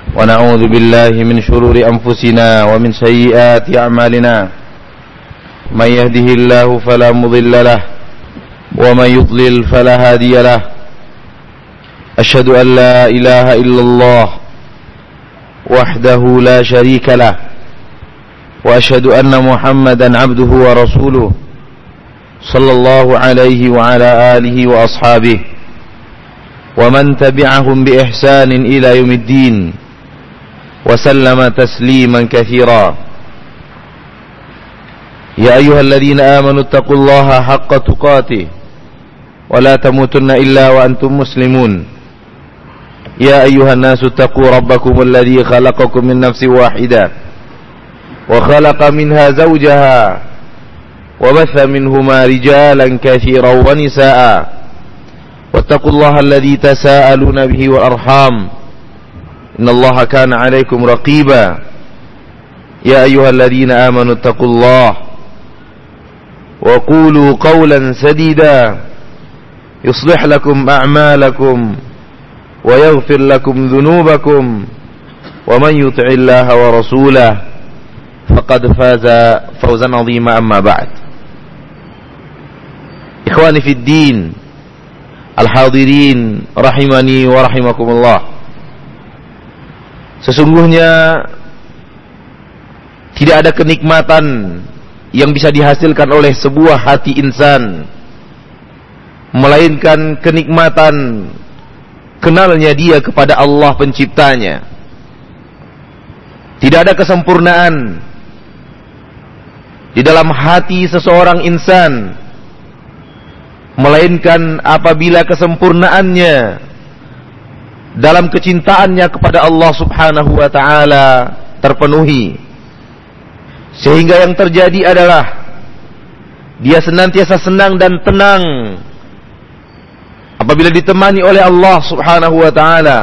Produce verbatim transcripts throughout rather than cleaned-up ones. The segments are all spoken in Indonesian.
ونعوذ بالله من شرور أنفسنا ومن سيئات أعمالنا من يهده الله فلا مضل له ومن يضلل فلا هادي له أشهد أن لا إله إلا الله وحده لا شريك له وأشهد أن محمدا عبده ورسوله صلى الله عليه وعلى آله وأصحابه ومن تبعهم بإحسان إلى يوم الدين وسلم تسليما كثيرا يا أيها الذين آمنوا اتقوا الله حق تقاته ولا تموتن إلا وأنتم مسلمون يا أيها الناس اتقوا ربكم الذي خلقكم من نفس واحدة وخلق منها زوجها وبث منهما رجالا كثيرا ونساء واتقوا الله الذي تساءلون به والأرحام إن الله كان عليكم رقيبا يا أيها الذين آمنوا اتقوا الله وقولوا قولا سديدا يصلح لكم أعمالكم ويغفر لكم ذنوبكم ومن يطع الله ورسوله فقد فاز فوزا عظيما أما بعد إخواني في الدين الحاضرين rahimani wa rahimakumullah. Sesungguhnya tidak ada kenikmatan yang bisa dihasilkan oleh sebuah hati insan melainkan kenikmatan kenalnya dia kepada Allah penciptanya. Tidak ada kesempurnaan di dalam hati seseorang insan melainkan apabila kesempurnaannya dalam kecintaannya kepada Allah Subhanahu wa taala terpenuhi, sehingga yang terjadi adalah dia senantiasa senang dan tenang apabila ditemani oleh Allah Subhanahu wa taala.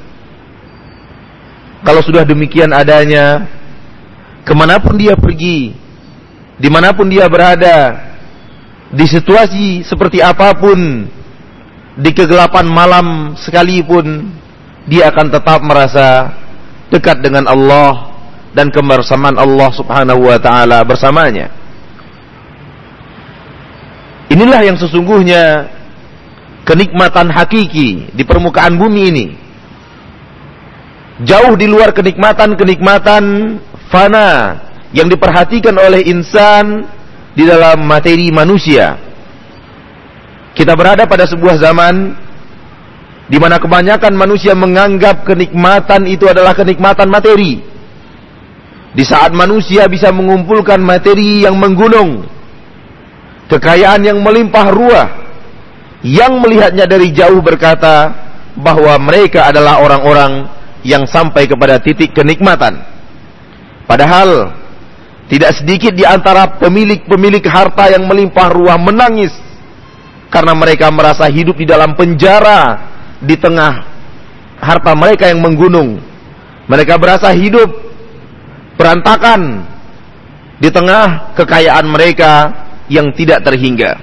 Kalau sudah demikian adanya, kemanapun dia pergi, dimanapun dia berada, di situasi seperti apapun, di kegelapan malam sekalipun, dia akan tetap merasa dekat dengan Allah dan kebersamaan Allah Subhanahu wa taala bersamanya. Inilah yang sesungguhnya kenikmatan hakiki di permukaan bumi ini. Jauh di luar kenikmatan-kenikmatan fana yang diperhatikan oleh insan di dalam materi manusia. Kita berada pada sebuah zaman di mana kebanyakan manusia menganggap kenikmatan itu adalah kenikmatan materi. Di saat manusia bisa mengumpulkan materi yang menggunung, kekayaan yang melimpah ruah, yang melihatnya dari jauh berkata bahwa mereka adalah orang-orang yang sampai kepada titik kenikmatan. Padahal tidak sedikit di antara pemilik-pemilik harta yang melimpah ruah menangis karena mereka merasa hidup di dalam penjara di tengah harta mereka yang menggunung. Mereka berasa hidup berantakan di tengah kekayaan mereka yang tidak terhingga.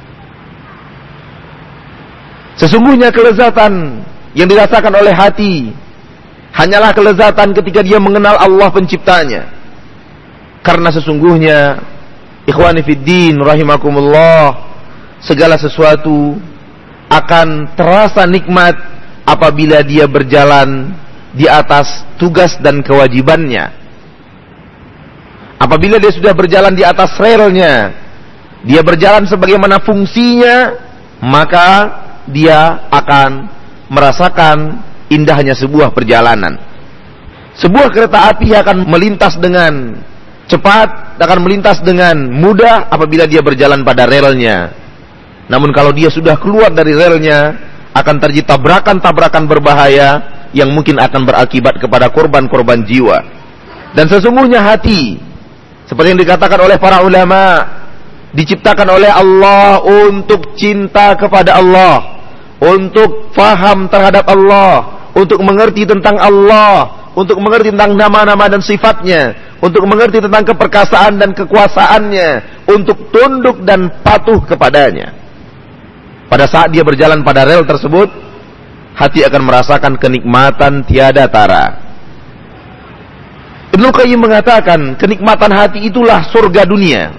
Sesungguhnya kelezatan yang dirasakan oleh hati hanyalah kelezatan ketika dia mengenal Allah penciptanya. Karena sesungguhnya ikhwani fiddin rahimakumullah, segala sesuatu akan terasa nikmat apabila dia berjalan di atas tugas dan kewajibannya. Apabila dia sudah berjalan di atas relnya, dia berjalan sebagaimana fungsinya, maka dia akan merasakan indahnya sebuah perjalanan. Sebuah kereta api akan melintas dengan cepat, akan melintas dengan mudah apabila dia berjalan pada relnya. Namun kalau dia sudah keluar dari relnya, akan terjadi tabrakan-tabrakan berbahaya yang mungkin akan berakibat kepada korban-korban jiwa. Dan sesungguhnya hati, seperti yang dikatakan oleh para ulama, diciptakan oleh Allah untuk cinta kepada Allah, untuk faham terhadap Allah, untuk mengerti tentang Allah, untuk mengerti tentang nama-nama dan sifatnya, untuk mengerti tentang keperkasaan dan kekuasaannya, untuk tunduk dan patuh kepadanya. Pada saat dia berjalan pada rel tersebut, hati akan merasakan kenikmatan tiada tara. Ibnu Qayyim mengatakan kenikmatan hati itulah surga dunia.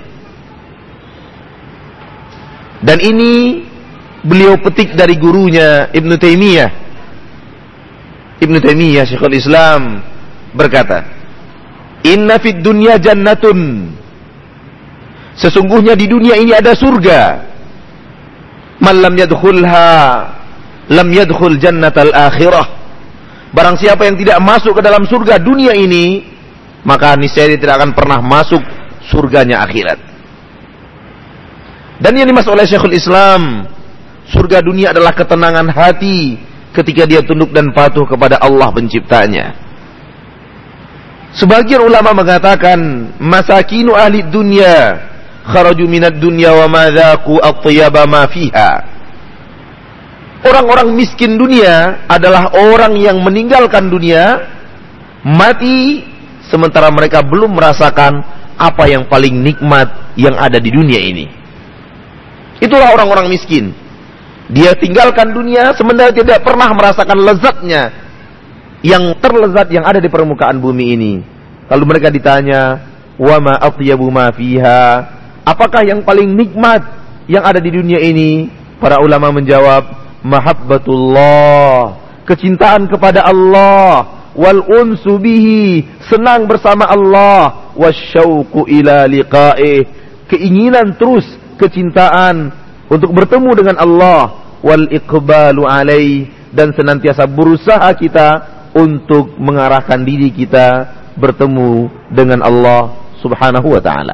Dan ini beliau petik dari gurunya Ibnu Taimiyah. Ibnu Taimiyah Syekhul Islam berkata, "Inna fid dunya jannatun." Sesungguhnya di dunia ini ada surga. Man lam yadkhulha lam yadkhul jannatal akhirah. Barang siapa yang tidak masuk ke dalam surga dunia ini, maka niscaya dia tidak akan pernah masuk surganya akhirat. Dan yang dimaksud oleh Syekhul Islam, surga dunia adalah ketenangan hati ketika dia tunduk dan patuh kepada Allah penciptanya. Sebagian ulama mengatakan, masakinu ahli dunya kharaju minad dunya wa ma dzaqu at-thyaba ma fiha. Orang-orang miskin dunia adalah orang yang meninggalkan dunia, mati sementara mereka belum merasakan apa yang paling nikmat yang ada di dunia ini. Itulah orang-orang miskin. Dia tinggalkan dunia sementara tidak pernah merasakan lezatnya yang terlezat yang ada di permukaan bumi ini. Lalu mereka ditanya, wa ma atyabu ma fiha, apakah yang paling nikmat yang ada di dunia ini? Para ulama menjawab, mahabbatullah, kecintaan kepada Allah, wal unsu bihi, senang bersama Allah, wasyauqu ila liqa'ih, keinginan terus, kecintaan untuk bertemu dengan Allah, wal iqbalu alaih, dan senantiasa berusaha kita untuk mengarahkan diri kita bertemu dengan Allah Subhanahu wa ta'ala.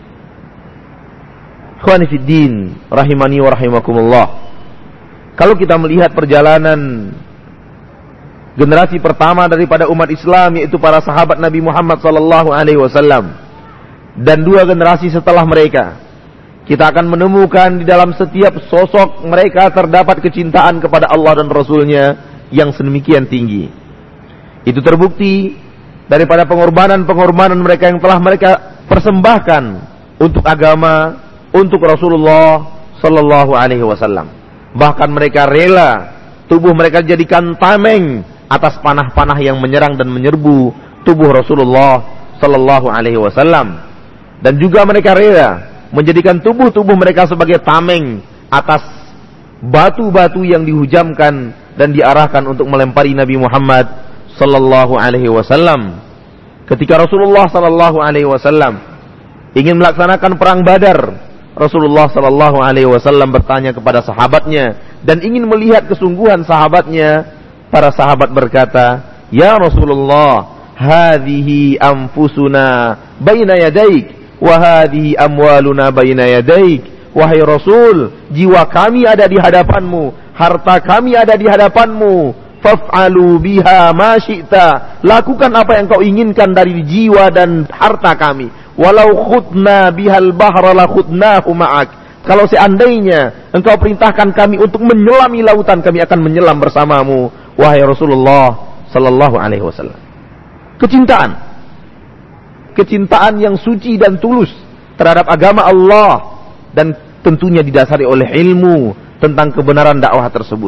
Ikhwani fid din, rahimani wa rahimakumullah. Kalau kita melihat perjalanan generasi pertama daripada umat Islam, yaitu para sahabat Nabi Muhammad sallallahu alaihi wasallam, dan dua generasi setelah mereka, kita akan menemukan di dalam setiap sosok mereka terdapat kecintaan kepada Allah dan Rasulnya yang sedemikian tinggi. Itu terbukti daripada pengorbanan-pengorbanan mereka yang telah mereka persembahkan untuk agama, untuk Rasulullah sallallahu alaihi wasallam. Bahkan mereka rela tubuh mereka jadikan tameng atas panah-panah yang menyerang dan menyerbu tubuh Rasulullah sallallahu alaihi wasallam. Dan juga mereka rela menjadikan tubuh-tubuh mereka sebagai tameng atas batu-batu yang dihujamkan dan diarahkan untuk melempari Nabi Muhammad sallallahu alaihi wasallam. Ketika Rasulullah sallallahu alaihi wasallam ingin melaksanakan perang Badar, Rasulullah sallallahu alaihi wasallam bertanya kepada sahabatnya dan ingin melihat kesungguhan sahabatnya. Para sahabat berkata, "Ya Rasulullah, hadhihi anfusuna baina yadaik wa hadhihi amwaluna baina yadaik." Wahai Rasul, jiwa kami ada di hadapanmu, harta kami ada di hadapanmu. Faf'alu biha ma syi'ta. Lakukan apa yang kau inginkan dari jiwa dan harta kami. Walau khudna bihal bahra la khudnahu ma'ak. Kalau seandainya engkau perintahkan kami untuk menyelami lautan, kami akan menyelam bersamamu, wahai Rasulullah sallallahu alaihi wasallam. Kecintaan. Kecintaan yang suci dan tulus terhadap agama Allah, dan tentunya didasari oleh ilmu tentang kebenaran dakwah tersebut.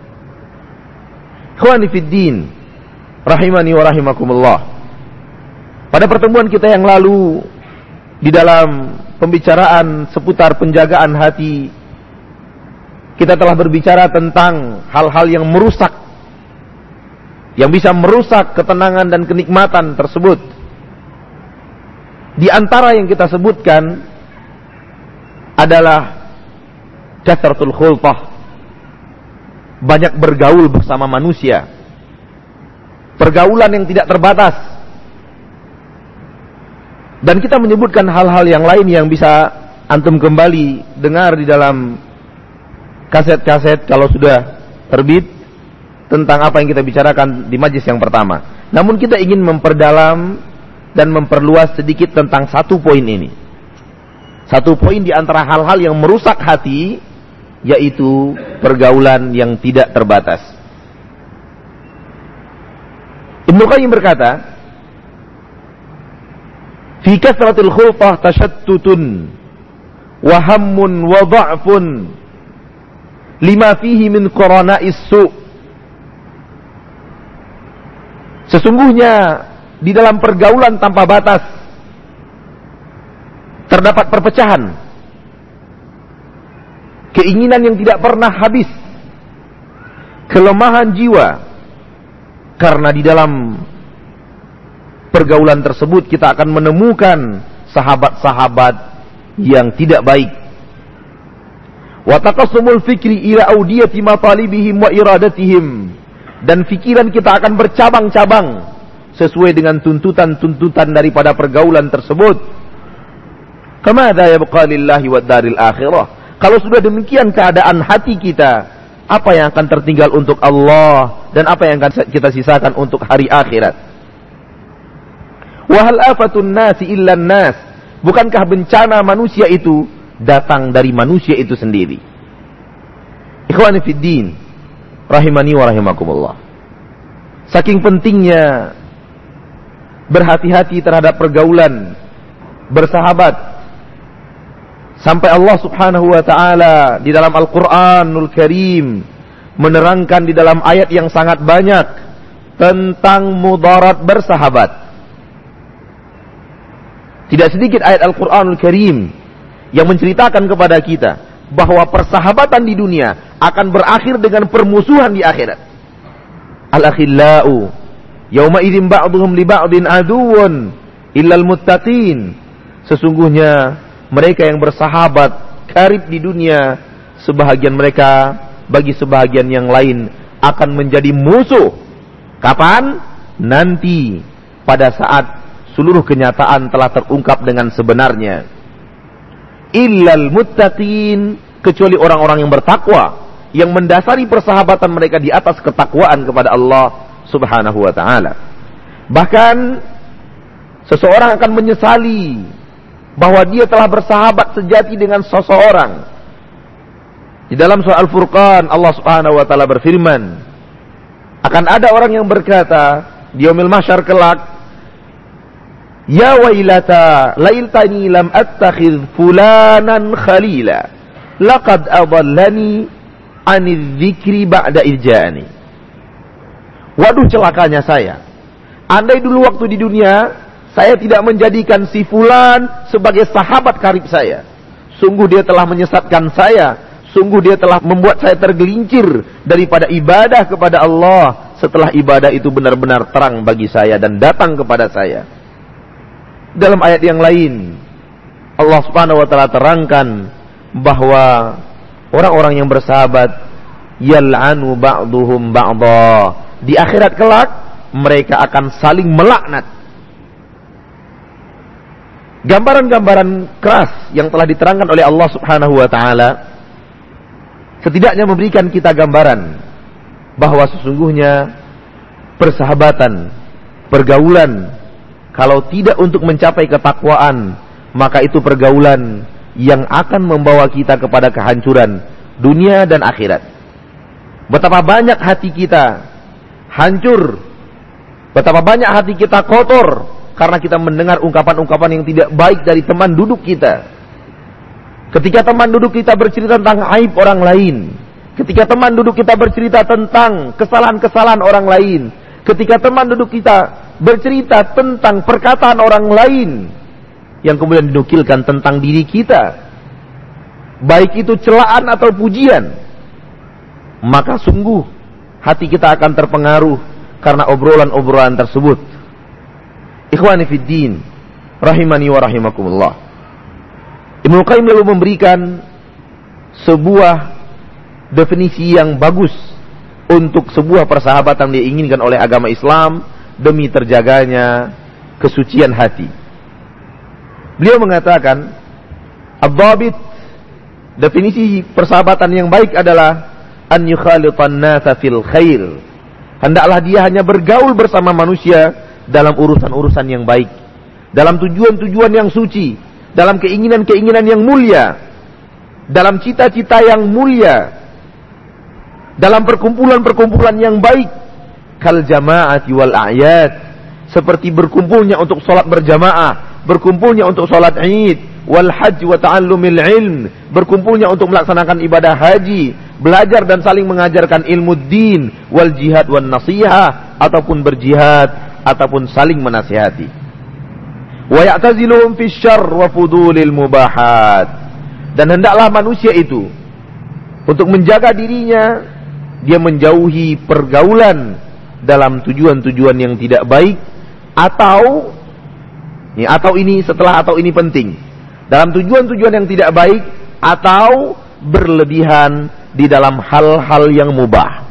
Ikhwani fid din, rahimani wa rahimakumullah. Pada pertemuan kita yang lalu, di dalam pembicaraan seputar penjagaan hati, kita telah berbicara tentang hal-hal yang merusak, yang bisa merusak ketenangan dan kenikmatan tersebut. Di antara yang kita sebutkan adalah kasratul khultah, banyak bergaul bersama manusia, pergaulan yang tidak terbatas. Dan kita menyebutkan hal-hal yang lain yang bisa antum kembali dengar di dalam kaset-kaset kalau sudah terbit tentang apa yang kita bicarakan di majlis yang pertama. Namun kita ingin memperdalam dan memperluas sedikit tentang satu poin ini. Satu poin di antara hal-hal yang merusak hati, yaitu pergaulan yang tidak terbatas. Ibnu Qayyim berkata, fi kasratil khulfah tashattutun wa hammun wa dha'fun lima fihi min qarana'is su'. Sesungguhnya di dalam pergaulan tanpa batas. Terdapat perpecahan, keinginan yang tidak pernah habis, kelemahan jiwa. Karena di dalam pergaulan tersebut kita akan menemukan sahabat-sahabat yang tidak baik. Wa taqassumul fikri ila audiyati matalibihim wa iradatihim. Dan pikiran kita akan bercabang-cabang sesuai dengan tuntutan-tuntutan daripada pergaulan tersebut. Kamadza yabqa lillahi wad daril akhirah. Kalau sudah demikian keadaan hati kita, apa yang akan tertinggal untuk Allah dan apa yang akan kita sisakan untuk hari akhirat? Wa hal afatun nasi illa nas. Bukankah bencana manusia itu datang dari manusia itu sendiri? Ikhwani fid din, rahimani wa rahimakumullah. Saking pentingnya berhati-hati terhadap pergaulan bersahabat, sampai Allah Subhanahu wa taala di dalam Al-Qur'anul Karim menerangkan di dalam ayat yang sangat banyak tentang mudarat bersahabat. Tidak sedikit ayat Al-Qur'anul Karim yang menceritakan kepada kita bahwa persahabatan di dunia akan berakhir dengan permusuhan di akhirat. Al-akhillau yauma idzin ba'dhum li ba'din aduwwun illal muttaqin. Sesungguhnya mereka yang bersahabat karib di dunia, sebahagian mereka bagi sebahagian yang lain akan menjadi musuh. Kapan? Nanti pada saat seluruh kenyataan telah terungkap dengan sebenarnya. Illal muttaqin, kecuali orang-orang yang bertakwa, yang mendasari persahabatan mereka di atas ketakwaan kepada Allah Subhanahu wa taala. Bahkan seseorang akan menyesali bahwa dia telah bersahabat sejati dengan seseorang. Di dalam surah Al-Furqan Allah Subhanahu wa taala berfirman, akan ada orang yang berkata di yaumil mahsyar kelak, ya wailata lailtani lam attakhidh fulanan khalila laqad adallani anidz dzikri ba'da idjani. Waduh celakanya saya, andai dulu waktu di dunia saya tidak menjadikan si fulan sebagai sahabat karib saya. Sungguh dia telah menyesatkan saya, sungguh dia telah membuat saya tergelincir daripada ibadah kepada Allah setelah ibadah itu benar-benar terang bagi saya dan datang kepada saya. Dalam ayat yang lain Allah Subhanahu wa taala terangkan bahwa orang-orang yang bersahabat yal'anu ba'duhum ba'dha, di akhirat kelak mereka akan saling melaknat. Gambaran-gambaran keras yang telah diterangkan oleh Allah Subhanahu wa taala setidaknya memberikan kita gambaran bahwa sesungguhnya persahabatan, pergaulan, kalau tidak untuk mencapai ketakwaan, maka itu pergaulan yang akan membawa kita kepada kehancuran dunia dan akhirat. Betapa banyak hati kita hancur, betapa banyak hati kita kotor karena kita mendengar ungkapan-ungkapan yang tidak baik dari teman duduk kita. Ketika teman duduk kita bercerita tentang aib orang lain, ketika teman duduk kita bercerita tentang kesalahan-kesalahan orang lain, ketika teman duduk kita bercerita tentang perkataan orang lain yang kemudian dinukilkan tentang diri kita, baik itu celaan atau pujian, maka sungguh hati kita akan terpengaruh karena obrolan-obrolan tersebut. Ikhwani fid din, rahimani wa rahimakumullah. Ibnu Qayyim lalu memberikan sebuah definisi yang bagus untuk sebuah persahabatan yang diinginkan oleh agama Islam demi terjaganya kesucian hati. Beliau mengatakan, ad-dhabit, definisi persahabatan yang baik adalah an yukhalitan nasa fil khair. Hendaklah dia hanya bergaul bersama manusia dalam urusan-urusan yang baik, dalam tujuan-tujuan yang suci, dalam keinginan-keinginan yang mulia, dalam cita-cita yang mulia, dalam perkumpulan-perkumpulan yang baik. Kal jama'ati wal a'yad, seperti berkumpulnya untuk salat berjamaah, berkumpulnya untuk salat Id, wal hajj wa ta'allumil ilm, berkumpulnya untuk melaksanakan ibadah haji, belajar dan saling mengajarkan ilmu din, wal jihad wan nasihah, ataupun berjihad ataupun saling menasihati. Wa ya'taziluhum fisyarr wa fudulil mubahat. Dan hendaklah manusia itu untuk menjaga dirinya, dia menjauhi pergaulan dalam tujuan-tujuan yang tidak baik, atau ini, atau ini setelah atau ini penting, dalam tujuan-tujuan yang tidak baik atau berlebihan di dalam hal-hal yang mubah.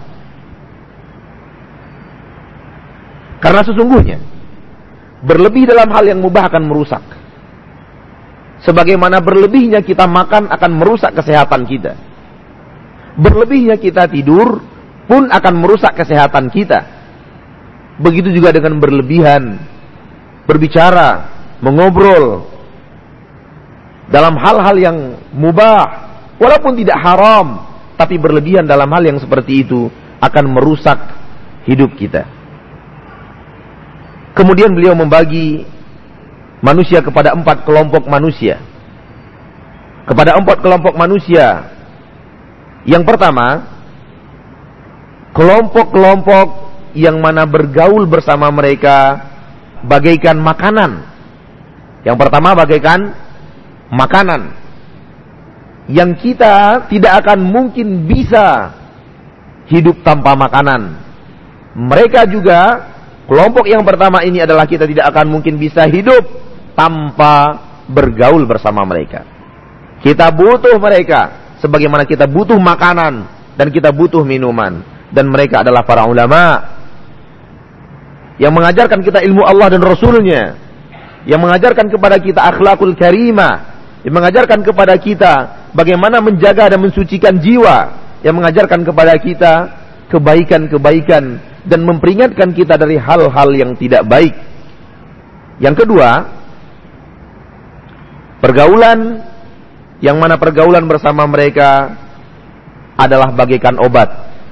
Karena sesungguhnya berlebih dalam hal yang mubah akan merusak. Sebagaimana berlebihnya kita makan akan merusak kesehatan kita. Berlebihnya kita tidur pun akan merusak kesehatan kita. Begitu juga dengan berlebihan berbicara, mengobrol dalam hal-hal yang mubah, walaupun tidak haram, tapi berlebihan dalam hal yang seperti itu akan merusak hidup kita. Kemudian beliau membagi manusia kepada empat kelompok manusia. Kepada empat kelompok manusia. Yang pertama, kelompok-kelompok yang mana bergaul bersama mereka bagaikan makanan. Yang pertama bagaikan makanan, yang kita tidak akan mungkin bisa hidup tanpa makanan. Mereka juga, kelompok yang pertama ini adalah kita tidak akan mungkin bisa hidup tanpa bergaul bersama mereka. Kita butuh mereka sebagaimana kita butuh makanan dan kita butuh minuman. Dan mereka adalah para ulama yang mengajarkan kita ilmu Allah dan Rasulnya, yang mengajarkan kepada kita akhlakul karimah, yang mengajarkan kepada kita bagaimana menjaga dan mensucikan jiwa, yang mengajarkan kepada kita kebaikan-kebaikan dan memperingatkan kita dari hal-hal yang tidak baik. Yang kedua, pergaulan yang mana pergaulan bersama mereka adalah bagaikan obat.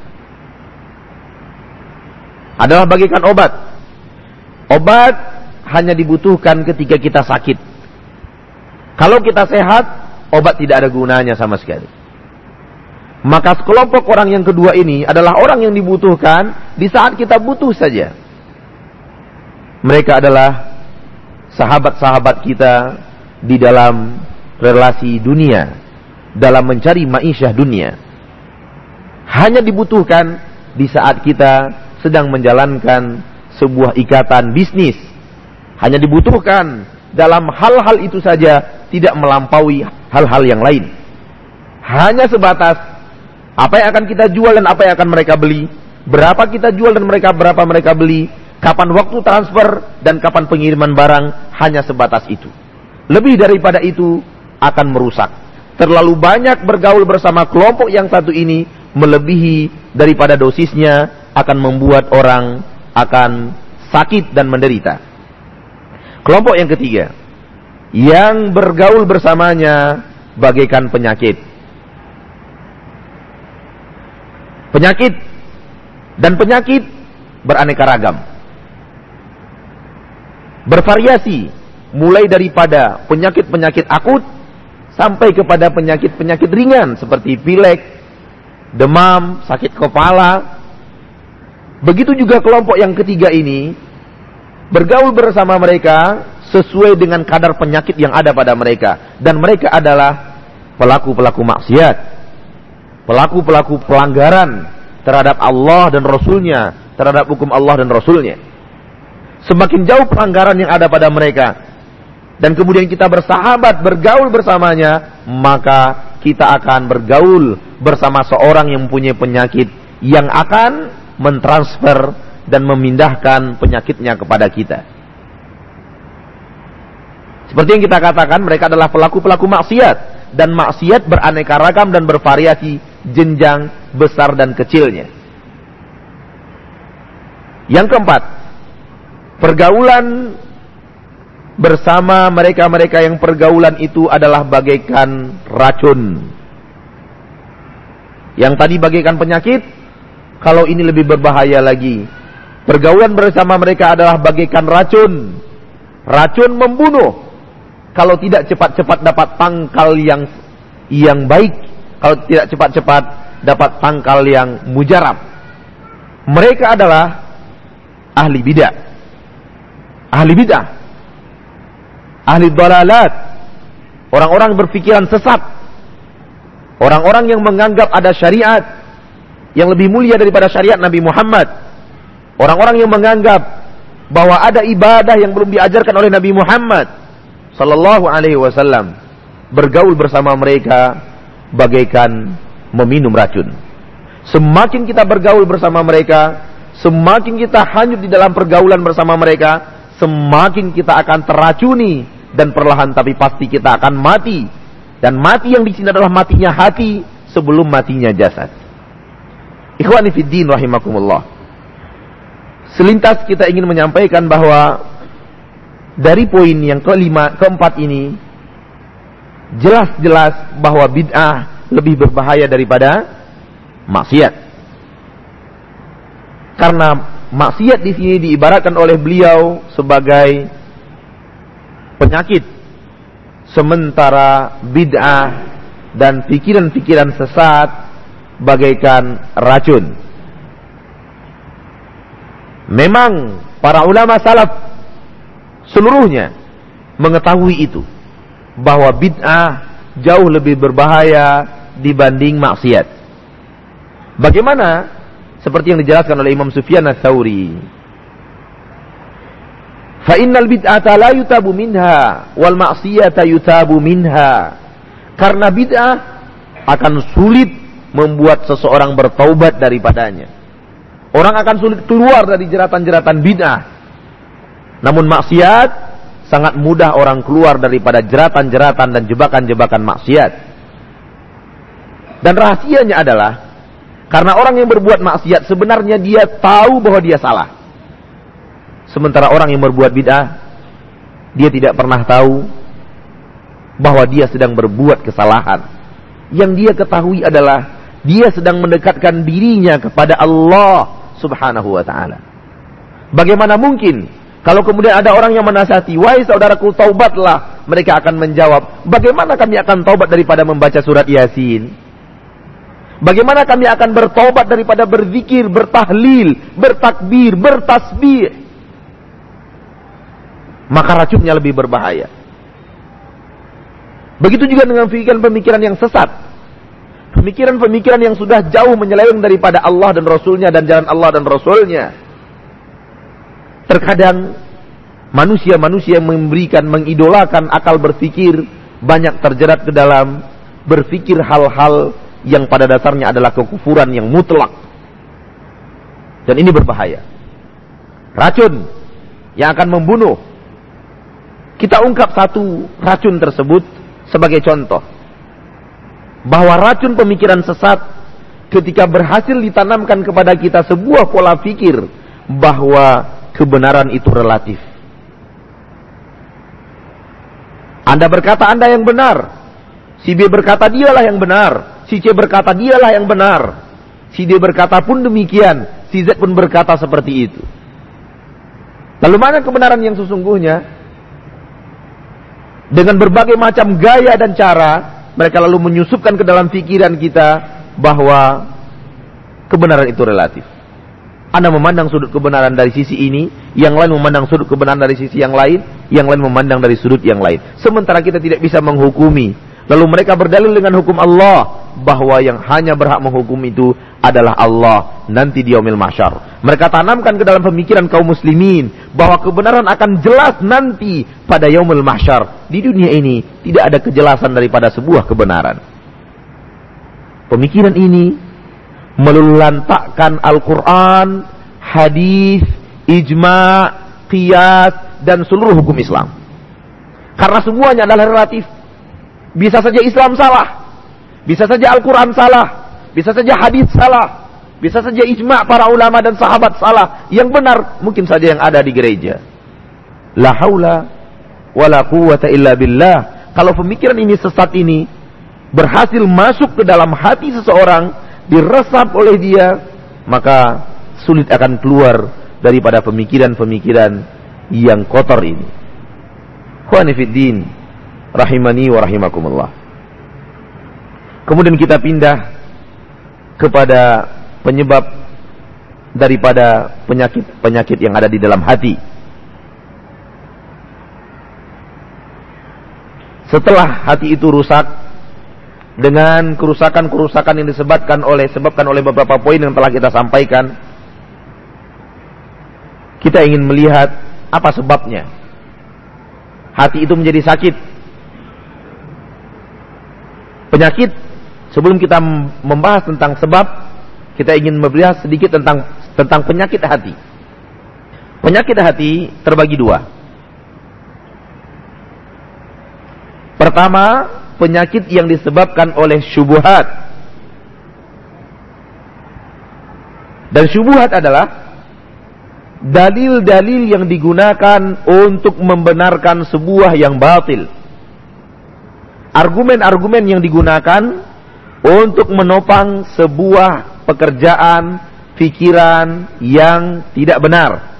Adalah bagaikan obat. Obat hanya dibutuhkan ketika kita sakit. Kalau kita sehat, obat tidak ada gunanya sama sekali. Maka sekelompok orang yang kedua ini adalah orang yang dibutuhkan di saat kita butuh saja. Mereka adalah sahabat-sahabat kita di dalam relasi dunia, dalam mencari ma'isyah dunia. Hanya dibutuhkan di saat kita sedang menjalankan sebuah ikatan bisnis. Hanya dibutuhkan dalam hal-hal itu saja, tidak melampaui hal-hal yang lain. Hanya sebatas apa yang akan kita jual dan apa yang akan mereka beli, berapa kita jual dan mereka berapa mereka beli, kapan waktu transfer dan kapan pengiriman barang, hanya sebatas itu. Lebih daripada itu akan merusak. Terlalu banyak bergaul bersama kelompok yang satu ini melebihi daripada dosisnya, akan membuat orang akan sakit dan menderita. Kelompok yang ketiga, yang bergaul bersamanya bagaikan penyakit. Penyakit dan penyakit beraneka ragam, bervariasi, mulai daripada penyakit-penyakit akut sampai kepada penyakit-penyakit ringan seperti pilek, demam, sakit kepala. Begitu juga kelompok yang ketiga ini bergaul bersama mereka sesuai dengan kadar penyakit yang ada pada mereka, dan mereka adalah pelaku-pelaku maksiat, pelaku-pelaku pelanggaran terhadap Allah dan Rasulnya, terhadap hukum Allah dan Rasulnya. Semakin jauh pelanggaran yang ada pada mereka, dan kemudian kita bersahabat, bergaul bersamanya, maka kita akan bergaul bersama seorang yang mempunyai penyakit yang akan mentransfer dan memindahkan penyakitnya kepada kita. Seperti yang kita katakan, mereka adalah pelaku-pelaku maksiat, dan maksiat beraneka ragam dan bervariasi jenjang besar dan kecilnya. Yang keempat, pergaulan bersama mereka-mereka yang pergaulan itu adalah bagaikan racun. Yang tadi bagaikan penyakit, kalau ini lebih berbahaya lagi. Pergaulan bersama mereka adalah bagaikan racun. Racun membunuh. Kalau tidak cepat-cepat dapat tangkal yang yang baik, kalau tidak cepat-cepat dapat tangkal yang mujarab. Mereka adalah ahli bidah. ahli bid'ah, ahli dhalalat, orang-orang berpikiran sesat, orang-orang yang menganggap ada syariat yang lebih mulia daripada syariat Nabi Muhammad, orang-orang yang menganggap bahwa ada ibadah yang belum diajarkan oleh Nabi Muhammad sallallahu alaihi wasallam. Bergaul bersama mereka bagaikan meminum racun. Semakin kita bergaul bersama mereka, semakin kita hanyut di dalam pergaulan bersama mereka, semakin kita akan terracuni, dan perlahan tapi pasti kita akan mati. Dan mati yang di sini adalah matinya hati sebelum matinya jasad. Ikhwani fid din rahimakumullah. Selintas kita ingin menyampaikan bahwa dari poin yang kelima, keempat ini, jelas-jelas bahwa bid'ah lebih berbahaya daripada maksiat. Karena maksiat di sini diibaratkan oleh beliau sebagai penyakit, sementara bid'ah dan pikiran-pikiran sesat bagaikan racun. Memang para ulama salaf seluruhnya mengetahui itu, bahwa bid'ah jauh lebih berbahaya dibanding maksiat. Bagaimana? Seperti yang dijelaskan oleh Imam Sufyan Ats-Tsauri. Fa innal bid'ata la yutabu minha wal ma'siyata yutabu minha. Karena bid'ah akan sulit membuat seseorang bertaubat daripadanya. Orang akan sulit keluar dari jeratan-jeratan bid'ah. Namun maksiat sangat mudah orang keluar daripada jeratan-jeratan dan jebakan-jebakan maksiat. Dan rahasianya adalah karena orang yang berbuat maksiat sebenarnya dia tahu bahwa dia salah. Sementara orang yang berbuat bid'ah, dia tidak pernah tahu bahwa dia sedang berbuat kesalahan. Yang dia ketahui adalah dia sedang mendekatkan dirinya kepada Allah Subhanahu wa ta'ala. Bagaimana mungkin kalau kemudian ada orang yang menasihati, wahai saudaraku taubatlah, mereka akan menjawab, bagaimana kami akan taubat daripada membaca surat Yasin? Bagaimana kami akan bertaubat daripada berzikir, bertahlil, bertakbir, bertasbih? Maka racunnya lebih berbahaya. Begitu juga dengan pemikiran-pemikiran yang sesat. Pemikiran-pemikiran yang sudah jauh menyeleweng daripada Allah dan Rasulnya dan jalan Allah dan Rasulnya. Terkadang manusia-manusia yang memberikan, mengidolakan akal berpikir, banyak terjerat ke dalam berpikir hal-hal yang pada dasarnya adalah kekufuran yang mutlak. Dan ini berbahaya. Racun yang akan membunuh. Kita ungkap satu racun tersebut sebagai contoh. Bahwa racun pemikiran sesat ketika berhasil ditanamkan kepada kita sebuah pola pikir bahwa kebenaran itu relatif. Anda berkata Anda yang benar, si B berkata dialah yang benar, si C berkata dialah yang benar, si D berkata pun demikian, si Z pun berkata seperti itu. Lalu mana kebenaran yang sesungguhnya? Dengan berbagai macam gaya dan cara, mereka lalu menyusupkan ke dalam pikiran kita bahwa kebenaran itu relatif. Anda memandang sudut kebenaran dari sisi ini, yang lain memandang sudut kebenaran dari sisi yang lain, yang lain memandang dari sudut yang lain. Sementara kita tidak bisa menghukumi. Lalu mereka berdalil dengan hukum Allah, bahwa yang hanya berhak menghukum itu adalah Allah nanti di yaumil mahsyar. Mereka tanamkan ke dalam pemikiran kaum muslimin bahwa kebenaran akan jelas nanti pada yaumil mahsyar. Di dunia ini tidak ada kejelasan daripada sebuah kebenaran. Pemikiran ini melulantakkan Al-Quran, hadis, ijma', qiyas, dan seluruh hukum Islam. Karena semuanya adalah relatif. Bisa saja Islam salah, bisa saja Al-Quran salah, bisa saja hadis salah, bisa saja ijma' para ulama dan sahabat salah. Yang benar mungkin saja yang ada di gereja. La haula wala quwwata illa billah. Kalau pemikiran ini sesat ini berhasil masuk ke dalam hati seseorang, diresap oleh dia, maka sulit akan keluar daripada pemikiran-pemikiran yang kotor ini. Ikhwani fid din, rahimani wa rahimakumullah. Kemudian kita pindah kepada penyebab daripada penyakit-penyakit yang ada di dalam hati. setelah hati itu rusak dengan kerusakan-kerusakan yang disebabkan oleh sebabkan oleh beberapa poin yang telah kita sampaikan, kita ingin melihat apa sebabnya hati itu menjadi sakit. Penyakit, sebelum kita membahas tentang sebab, kita ingin membahas sedikit tentang tentang penyakit hati. Penyakit hati terbagi dua. Pertama, penyakit yang disebabkan oleh syubhat. Dan syubhat adalah dalil-dalil yang digunakan untuk membenarkan sebuah yang batil. Argumen-argumen yang digunakan untuk menopang sebuah pekerjaan, pikiran yang tidak benar.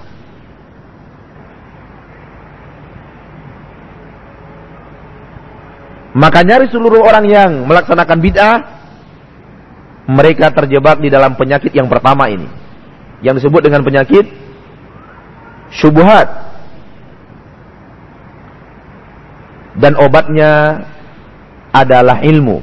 Maka nyari seluruh orang yang melaksanakan bid'ah, mereka terjebak di dalam penyakit yang pertama ini, yang disebut dengan penyakit syubhat. Dan obatnya adalah ilmu.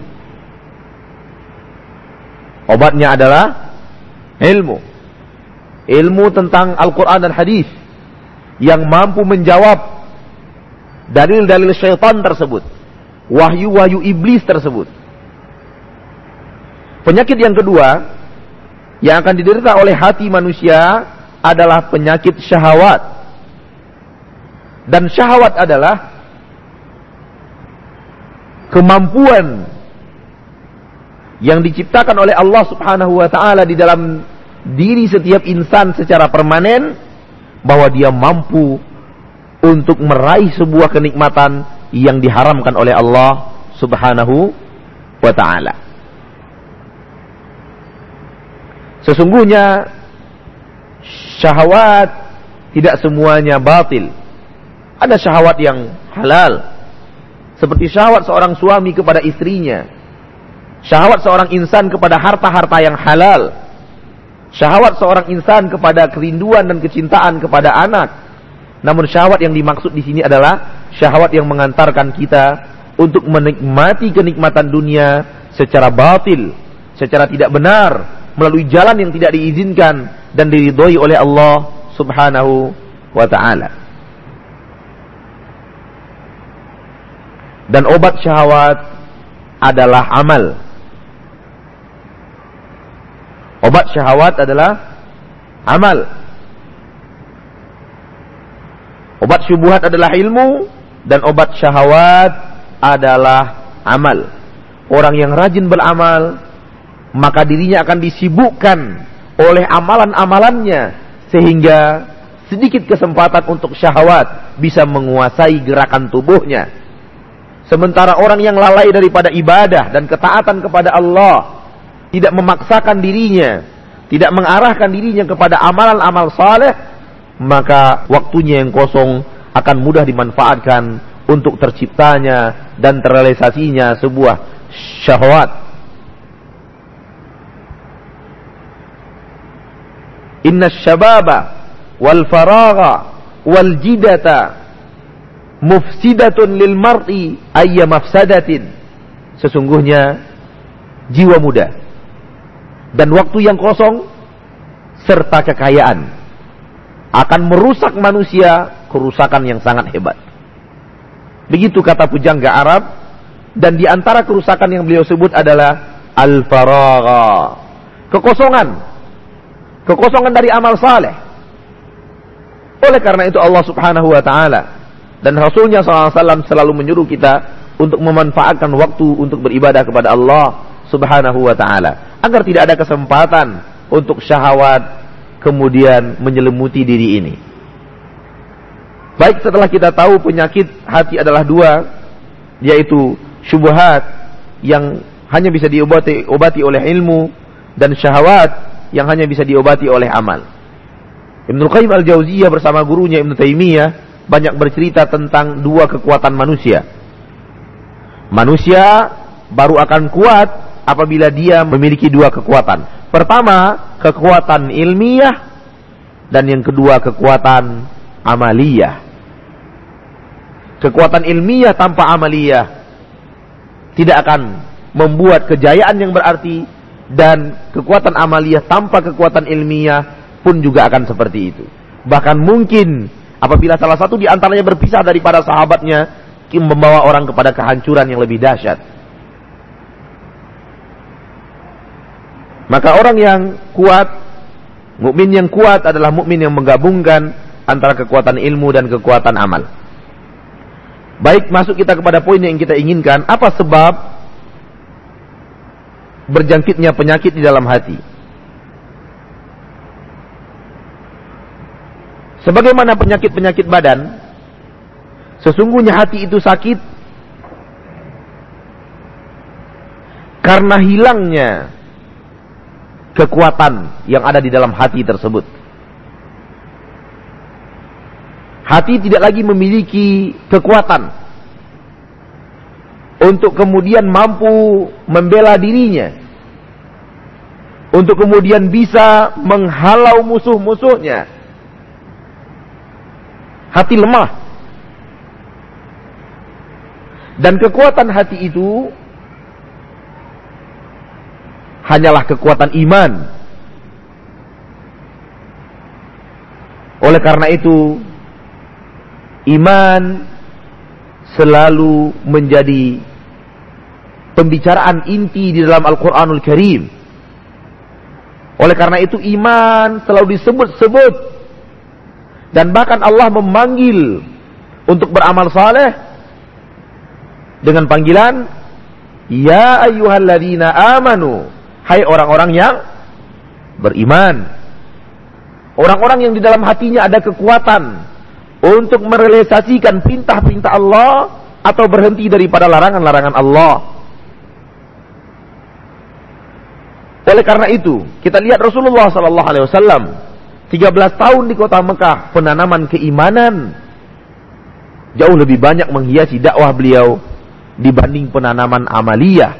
Obatnya adalah ilmu. Ilmu tentang Al-Quran dan Hadis yang mampu menjawab dalil-dalil syaitan tersebut, wahyu-wahyu iblis tersebut. Penyakit yang kedua yang akan diderita oleh hati manusia adalah penyakit syahwat. Dan syahwat adalah kemampuan yang diciptakan oleh Allah Subhanahu wa taala di dalam diri setiap insan secara permanen, bahwa dia mampu untuk meraih sebuah kenikmatan yang diharamkan oleh Allah Subhanahu wa taala. Sesungguhnya syahwat tidak semuanya batil. Ada syahwat yang halal, seperti syahwat seorang suami kepada istrinya, syahwat seorang insan kepada harta-harta yang halal, syahwat seorang insan kepada kerinduan dan kecintaan kepada anak. Namun syahwat yang dimaksud di sini adalah syahwat yang mengantarkan kita untuk menikmati kenikmatan dunia secara batil, secara tidak benar, melalui jalan yang tidak diizinkan dan diridhoi oleh Allah Subhanahu wa taala. Dan obat syahwat adalah amal. Obat syahwat adalah amal. Obat syubhat adalah ilmu, dan obat syahwat adalah amal. Orang yang rajin beramal, maka dirinya akan disibukkan oleh amalan-amalannya, sehingga sedikit kesempatan untuk syahwat bisa menguasai gerakan tubuhnya. Sementara orang yang lalai daripada ibadah dan ketaatan kepada Allah, tidak memaksakan dirinya, tidak mengarahkan dirinya kepada amalan-amal saleh, maka waktunya yang kosong akan mudah dimanfaatkan untuk terciptanya dan terrealisasinya sebuah syahwat. Inna syababa wal faragha wal jidata mufsidatun lil mar'i ayya mafsadatin. Sesungguhnya jiwa muda dan waktu yang kosong serta kekayaan akan merusak manusia kerusakan yang sangat hebat. Begitu kata pujangga Arab. Dan di antara kerusakan yang beliau sebut adalah al-faragha, kekosongan. Kekosongan dari amal saleh. Oleh karena itu Allah Subhanahu wa taala dan Rasulnya shallallahu alaihi wasallam selalu menyuruh kita untuk memanfaatkan waktu untuk beribadah kepada Allah Subhanahu wa taala, agar tidak ada kesempatan untuk syahwat kemudian menyelimuti diri ini. Baik, setelah kita tahu penyakit hati adalah dua, yaitu syubhat yang hanya bisa diobati obati oleh ilmu, dan syahwat yang hanya bisa diobati oleh amal. Ibnu Qayyim al-Jauziyah bersama gurunya Ibnu Taimiyah banyak bercerita tentang dua kekuatan manusia. Manusia baru akan kuat apabila dia memiliki dua kekuatan. Pertama, kekuatan ilmiah, dan yang kedua kekuatan amaliyah. Kekuatan ilmiah tanpa amaliyah tidak akan membuat kejayaan yang berarti, dan kekuatan amaliyah tanpa kekuatan ilmiah pun juga akan seperti itu. Bahkan mungkin apabila salah satu di antaranya berpisah dari para sahabatnya, membawa orang kepada kehancuran yang lebih dahsyat. Maka orang yang kuat, mukmin yang kuat adalah mukmin yang menggabungkan antara kekuatan ilmu dan kekuatan amal. Baik, masuk kita kepada poin yang kita inginkan. Apa sebab berjangkitnya penyakit di dalam hati? Sebagaimana penyakit-penyakit badan, sesungguhnya hati itu sakit karena hilangnya kekuatan yang ada di dalam hati tersebut. Hati tidak lagi memiliki kekuatan untuk kemudian mampu membela dirinya, untuk kemudian bisa menghalau musuh-musuhnya. Hati lemah. Dan kekuatan hati itu hanyalah kekuatan iman. Oleh karena itu, iman selalu menjadi pembicaraan inti di dalam Al-Quranul Karim. Oleh karena itu, iman selalu disebut-sebut, dan bahkan Allah memanggil untuk beramal saleh dengan panggilan ya ayyuhalladzina amanu, hai orang-orang yang beriman. Orang-orang yang di dalam hatinya ada kekuatan untuk merealisasikan perintah-perintah Allah atau berhenti daripada larangan-larangan Allah. Oleh karena itu, kita lihat Rasulullah sallallahu alaihi wasallam tiga belas tahun di kota Mekah, penanaman keimanan jauh lebih banyak menghiasi dakwah beliau dibanding penanaman amaliyah.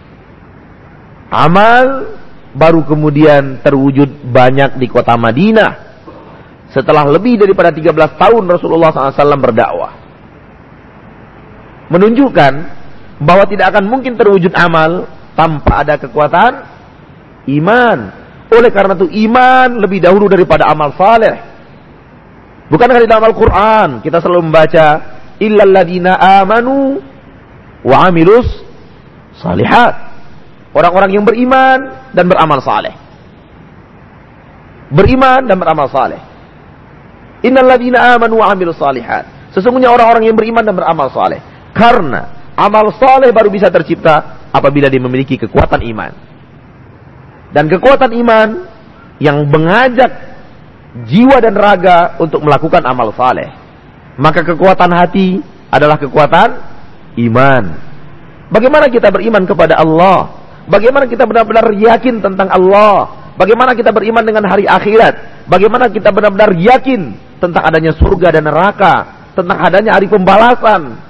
Amal baru kemudian terwujud banyak di kota Madinah setelah lebih daripada tiga belas tahun Rasulullah sallallahu alaihi wasallam berdakwah. Menunjukkan bahwa tidak akan mungkin terwujud amal tanpa ada kekuatan iman. Oleh karena itu, iman lebih dahulu daripada amal saleh. Bukankah di dalam Al-Quran kita selalu membaca illal ladzina amanu wa amilus salihat, orang-orang yang beriman dan beramal saleh. Beriman dan beramal saleh. Innal ladzina amanu wa amilus salihat, sesungguhnya orang-orang yang beriman dan beramal saleh. Karena amal saleh baru bisa tercipta apabila dia memiliki kekuatan iman. Dan kekuatan iman yang mengajak jiwa dan raga untuk melakukan amal saleh. Maka kekuatan hati adalah kekuatan iman. Bagaimana kita beriman kepada Allah? Bagaimana kita benar-benar yakin tentang Allah? Bagaimana kita beriman dengan hari akhirat? Bagaimana kita benar-benar yakin tentang adanya surga dan neraka? Tentang adanya hari pembalasan?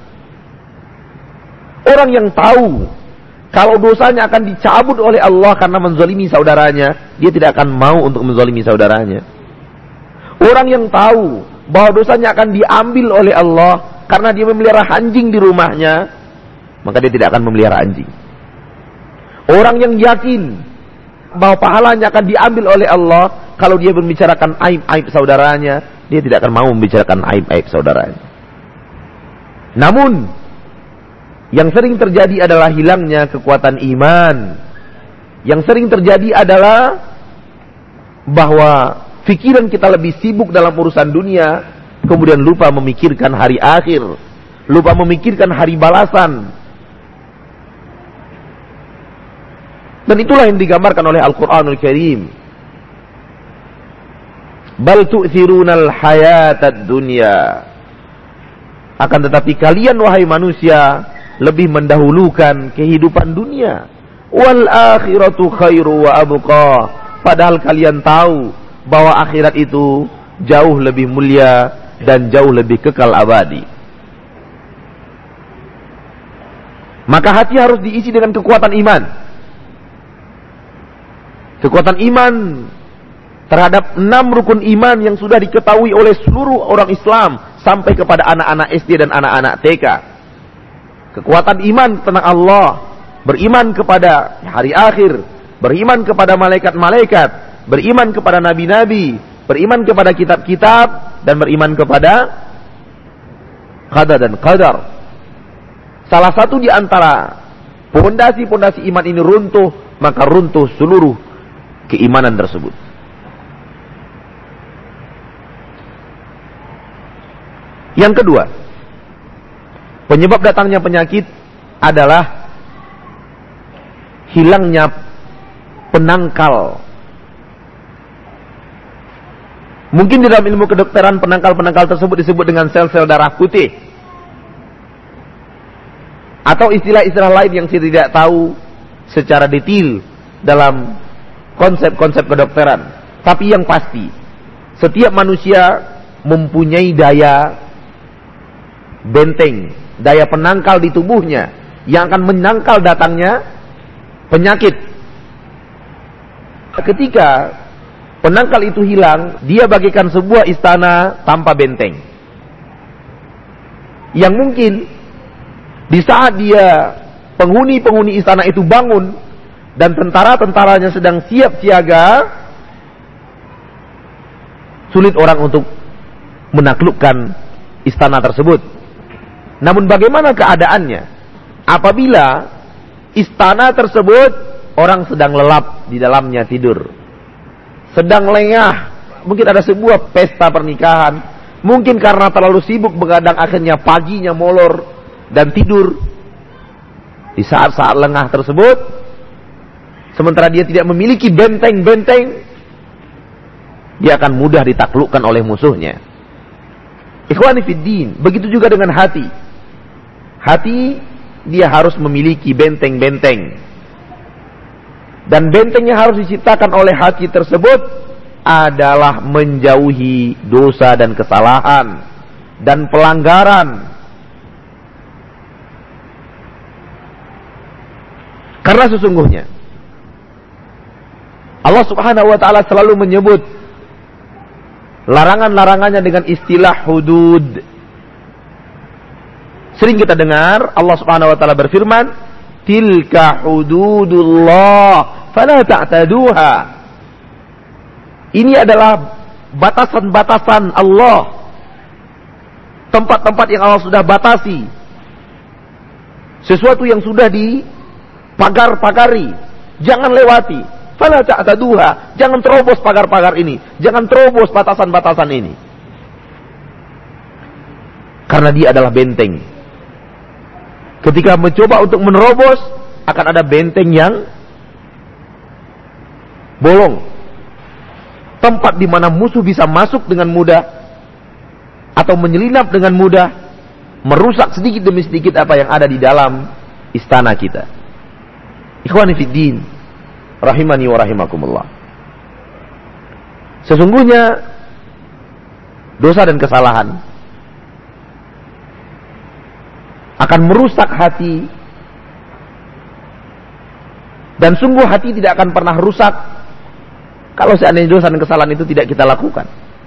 Orang yang tahu kalau dosanya akan dicabut oleh Allah karena menzalimi saudaranya, dia tidak akan mau untuk menzalimi saudaranya. Orang yang tahu bahwa dosanya akan diambil oleh Allah karena dia memelihara anjing di rumahnya, maka dia tidak akan memelihara anjing. Orang yang yakin bahwa pahalanya akan diambil oleh Allah kalau dia membicarakan aib-aib saudaranya, dia tidak akan mau membicarakan aib-aib saudaranya. Namun yang sering terjadi adalah hilangnya kekuatan iman. Yang sering terjadi adalah bahwa pikiran kita lebih sibuk dalam urusan dunia, kemudian lupa memikirkan hari akhir, lupa memikirkan hari balasan. Dan itulah yang digambarkan oleh Al-Quranul Karim. Bal tu'thirunal hayatad dunya. Akan tetapi kalian wahai manusia lebih mendahulukan kehidupan dunia. Wal akhiratu khairu wa abqa. Padahal kalian tahu bahwa akhirat itu jauh lebih mulia dan jauh lebih kekal abadi. Maka hati harus diisi dengan kekuatan iman. Kekuatan iman terhadap enam rukun iman yang sudah diketahui oleh seluruh orang Islam sampai kepada anak-anak S D dan anak-anak T K. Kekuatan iman tentang Allah, beriman kepada hari akhir, beriman kepada malaikat-malaikat, beriman kepada nabi-nabi, beriman kepada kitab-kitab, dan beriman kepada qada dan qadar. Salah satu di antara pondasi-pondasi iman ini runtuh, maka runtuh seluruh keimanan tersebut. Yang kedua, penyebab datangnya penyakit adalah hilangnya penangkal. Mungkin di dalam ilmu kedokteran penangkal-penangkal tersebut disebut dengan sel-sel darah putih. Atau istilah-istilah lain yang saya tidak tahu secara detail dalam konsep-konsep kedokteran. Tapi yang pasti, setiap manusia mempunyai daya benteng, daya penangkal di tubuhnya yang akan menangkal datangnya penyakit. Ketika penangkal itu hilang, dia bagaikan sebuah istana tanpa benteng. Yang mungkin di saat dia penghuni-penghuni istana itu bangun dan tentara-tentaranya sedang siap siaga, sulit orang untuk menaklukkan istana tersebut. Namun bagaimana keadaannya apabila istana tersebut orang sedang lelap di dalamnya tidur, sedang lengah, mungkin ada sebuah pesta pernikahan, mungkin karena terlalu sibuk begadang akhirnya paginya molor dan tidur. Di saat-saat lengah tersebut, sementara dia tidak memiliki benteng-benteng, dia akan mudah ditaklukkan oleh musuhnya. Ikhwani fiddin, begitu juga dengan hati. Hati dia harus memiliki benteng-benteng. Dan benteng yang harus diciptakan oleh hati tersebut adalah menjauhi dosa dan kesalahan dan pelanggaran. Karena sesungguhnya Allah Subhanahu wa taala selalu menyebut larangan-larangannya dengan istilah hudud. Sering kita dengar Allah Subhanahu wa taala berfirman, "Tilka hududullah, fala ta'taduha." Ini adalah batasan-batasan Allah. Tempat-tempat yang Allah sudah batasi. Sesuatu yang sudah dipagar-pagari, jangan lewati. Fala ta'taduha, jangan terobos pagar-pagar ini, jangan terobos batasan-batasan ini. Karena dia adalah benteng. Ketika mencoba untuk menerobos, akan ada benteng yang bolong. Tempat di mana musuh bisa masuk dengan mudah atau menyelinap dengan mudah, merusak sedikit demi sedikit apa yang ada di dalam istana kita. Ikhwani fiddin, rahimani wa rahimakumullah. Sesungguhnya dosa dan kesalahan akan merusak hati, dan sungguh hati tidak akan pernah rusak kalau seandainya dosa dan kesalahan itu tidak kita lakukan.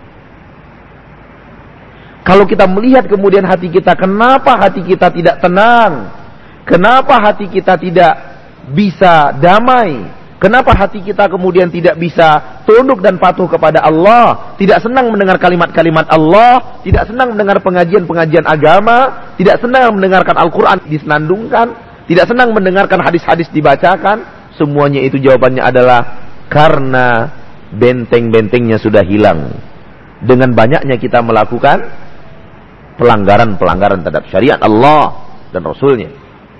Kalau kita melihat kemudian hati kita, kenapa hati kita tidak tenang, kenapa hati kita tidak bisa damai, kenapa hati kita kemudian tidak bisa tunduk dan patuh kepada Allah, tidak senang mendengar kalimat-kalimat Allah, tidak senang mendengar pengajian-pengajian agama, tidak senang mendengarkan Al-Quran disenandungkan, tidak senang mendengarkan hadis-hadis dibacakan. Semuanya itu jawabannya adalah karena benteng-bentengnya sudah hilang. Dengan banyaknya kita melakukan pelanggaran-pelanggaran terhadap syariat Allah dan Rasulnya.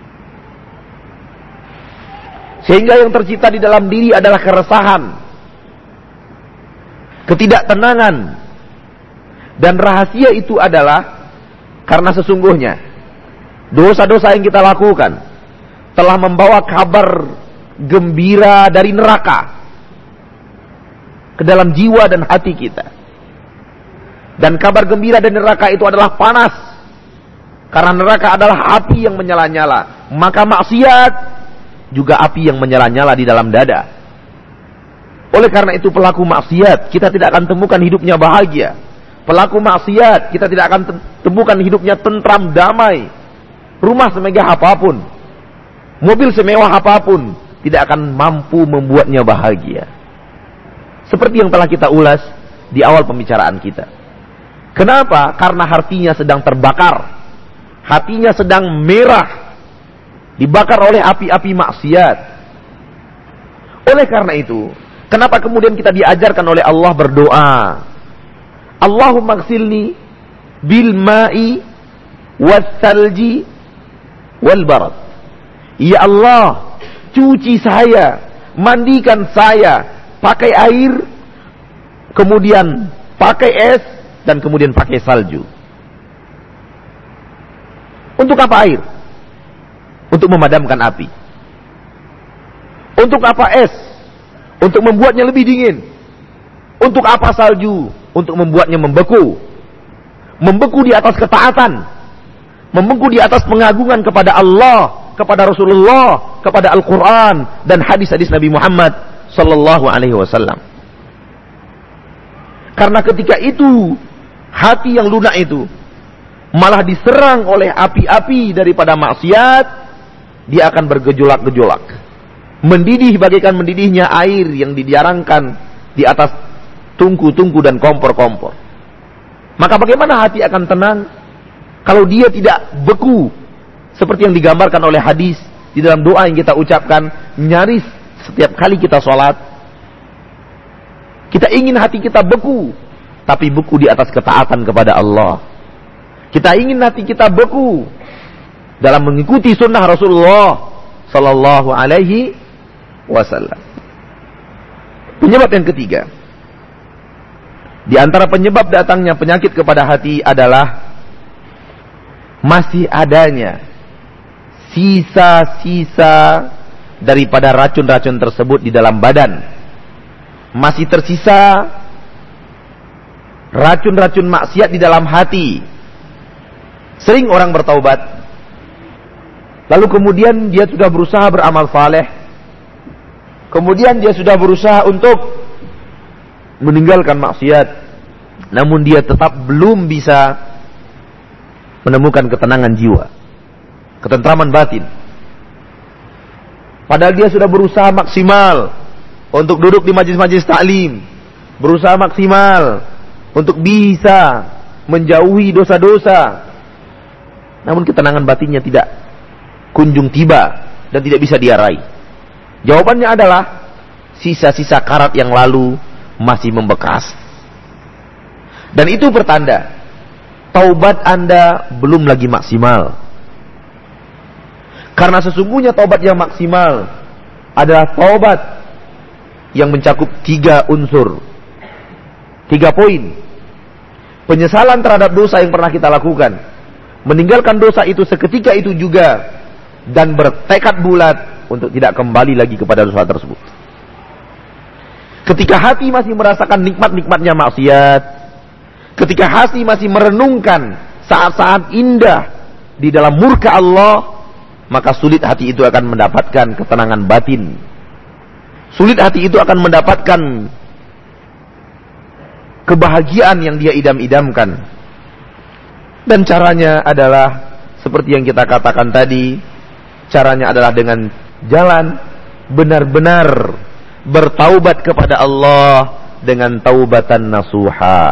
Sehingga yang tercipta di dalam diri adalah keresahan, ketidaktenangan. Dan rahasia itu adalah karena sesungguhnya dosa-dosa yang kita lakukan telah membawa kabar gembira dari neraka ke dalam jiwa dan hati kita. Dan kabar gembira dari neraka itu adalah panas, karena neraka adalah api yang menyala-nyala. Maka maksiat juga api yang menyala-nyala di dalam dada. Oleh karena itu pelaku maksiat kita tidak akan temukan hidupnya bahagia. Pelaku maksiat kita tidak akan temukan hidupnya tentram damai. rumah semegah apapun, mobil semewah apapun, tidak akan mampu membuatnya bahagia. Seperti yang telah kita ulas di awal pembicaraan kita. Kenapa? Karena hatinya sedang terbakar, hatinya sedang merah, dibakar oleh api-api maksiat. Oleh karena itu, kenapa kemudian kita diajarkan oleh Allah berdoa, Allahumma ghsilni bil ma'i was salji wal barad. Ya Allah, cuci saya, mandikan saya pakai air, kemudian pakai es, dan kemudian pakai salju. Untuk apa air? Untuk memadamkan api. Untuk apa es? Untuk membuatnya lebih dingin. Untuk apa salju? Untuk membuatnya membeku. Membeku di atas ketaatan. Membeku di atas pengagungan kepada Allah, kepada Rasulullah, kepada Al-Quran, dan hadis-hadis Nabi Muhammad sallallahu alaihi wasallam. Karena ketika itu, hati yang lunak itu malah diserang oleh api-api daripada maksiat, dia akan bergejolak-gejolak, mendidih bagaikan mendidihnya air yang dijarangkan di atas tungku-tungku dan kompor-kompor. Maka bagaimana hati akan tenang kalau dia tidak beku seperti yang digambarkan oleh hadis di dalam doa yang kita ucapkan nyaris setiap kali kita sholat. Kita ingin hati kita beku, tapi beku di atas ketaatan kepada Allah. Kita ingin hati kita beku dalam mengikuti sunnah Rasulullah sallallahu alaihi wasallam. Penyebab yang ketiga, di antara penyebab datangnya penyakit kepada hati adalah masih adanya sisa-sisa daripada racun-racun tersebut di dalam badan. Masih tersisa racun-racun maksiat di dalam hati. Sering orang bertaubat, lalu kemudian dia sudah berusaha beramal saleh, kemudian dia sudah berusaha untuk meninggalkan maksiat, namun dia tetap belum bisa menemukan ketenangan jiwa, ketentraman batin. Padahal dia sudah berusaha maksimal untuk duduk di majlis-majlis taklim, berusaha maksimal untuk bisa menjauhi dosa-dosa, namun ketenangan batinnya tidak kunjung tiba dan tidak bisa dia raih. Jawabannya adalah sisa-sisa karat yang lalu masih membekas. Dan itu pertanda taubat Anda belum lagi maksimal. Karena sesungguhnya taubat yang maksimal adalah taubat yang mencakup tiga unsur, tiga poin. Penyesalan terhadap dosa yang pernah kita lakukan, meninggalkan dosa itu seketika itu juga, dan bertekad bulat untuk tidak kembali lagi kepada dosa tersebut. Ketika hati masih merasakan nikmat-nikmatnya maksiat, ketika hati masih merenungkan saat-saat indah di dalam murka Allah, maka sulit hati itu akan mendapatkan ketenangan batin. Sulit hati itu akan mendapatkan kebahagiaan yang dia idam-idamkan. Dan caranya adalah seperti yang kita katakan tadi, caranya adalah dengan jalan benar-benar bertaubat kepada Allah dengan taubatan nasuha.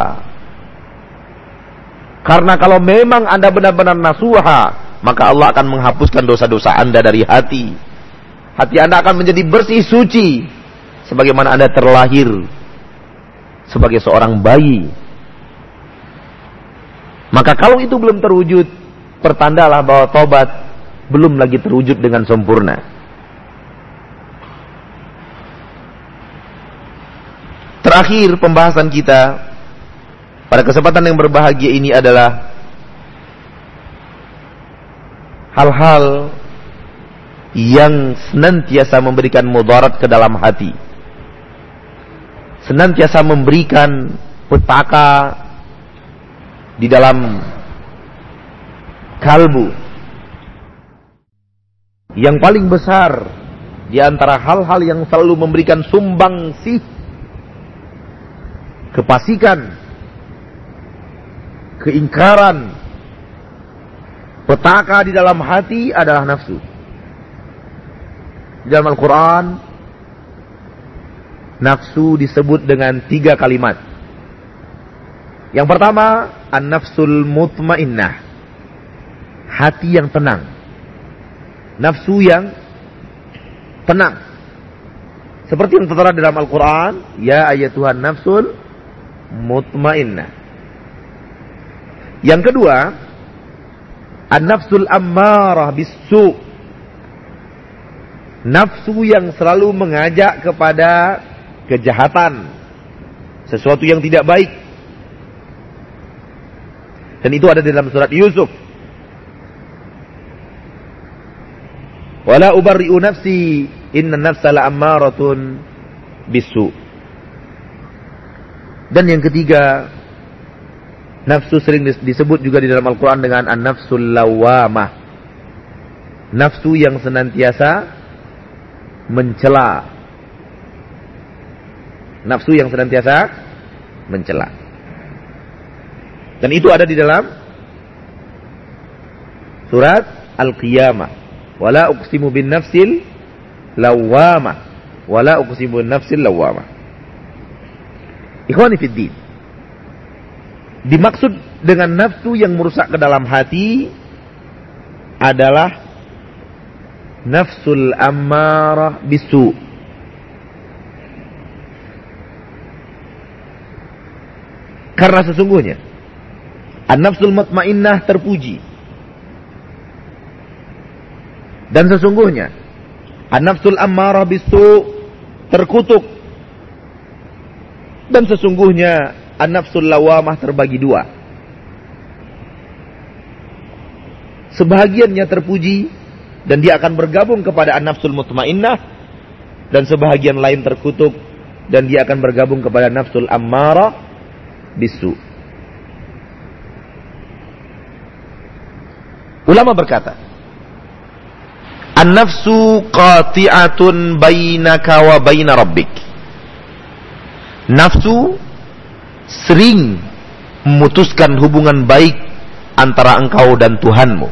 Karena kalau memang Anda benar-benar nasuha, maka Allah akan menghapuskan dosa-dosa Anda dari hati. Hati Anda akan menjadi bersih suci, sebagaimana Anda terlahir sebagai seorang bayi. Maka kalau itu belum terwujud, pertandalah bahwa taubat belum lagi terwujud dengan sempurna. Terakhir pembahasan kita pada kesempatan yang berbahagia ini adalah hal-hal yang senantiasa memberikan mudarat ke dalam hati, senantiasa memberikan petaka di dalam kalbu. Yang paling besar di antara hal-hal yang selalu memberikan sumbangsih kefasikan, keingkaran, Petaka di dalam hati adalah nafsu. Di dalam Al-Quran, nafsu disebut dengan tiga kalimat. Yang pertama, an-nafsul mutmainnah, hati yang tenang, nafsu yang tenang. Seperti yang tertera dalam Al-Quran, ya ayyatuhan nafsul mutmainnah. Yang kedua, an-nafsul ammarah bis-su', nafsu yang selalu mengajak kepada kejahatan, sesuatu yang tidak baik. Dan itu ada di dalam surat Yusuf. Wala ubarri'u nafsi inna nafsa la'ammaratun bis-su'. Dan yang ketiga, nafsu sering disebut juga di dalam Al-Quran dengan an-nafsul lawamah, nafsu yang senantiasa mencela, nafsu yang senantiasa mencela. Dan itu ada di dalam surat Al-Qiyamah. Wala uqsimu bin nafsil lawamah, wala uqsimu bin nafsil lawamah. Ikhwani fid din, dimaksud dengan nafsu yang merusak ke dalam hati adalah nafsul ammarah bisu. Karena sesungguhnya an-nafsul mutmainnah terpuji, dan sesungguhnya an-nafsul ammarah bisu terkutuk, dan sesungguhnya an-nafsul lawamah terbagi dua. Sebahagiannya terpuji dan dia akan bergabung kepada an-nafsul mutmainnah, dan sebahagian lain terkutuk dan dia akan bergabung kepada nafsul ammarah bisu. Ulama berkata, an-nafsu qati'atun bainaka wa baina rabbik. Nafsu sering memutuskan hubungan baik antara engkau dan Tuhanmu.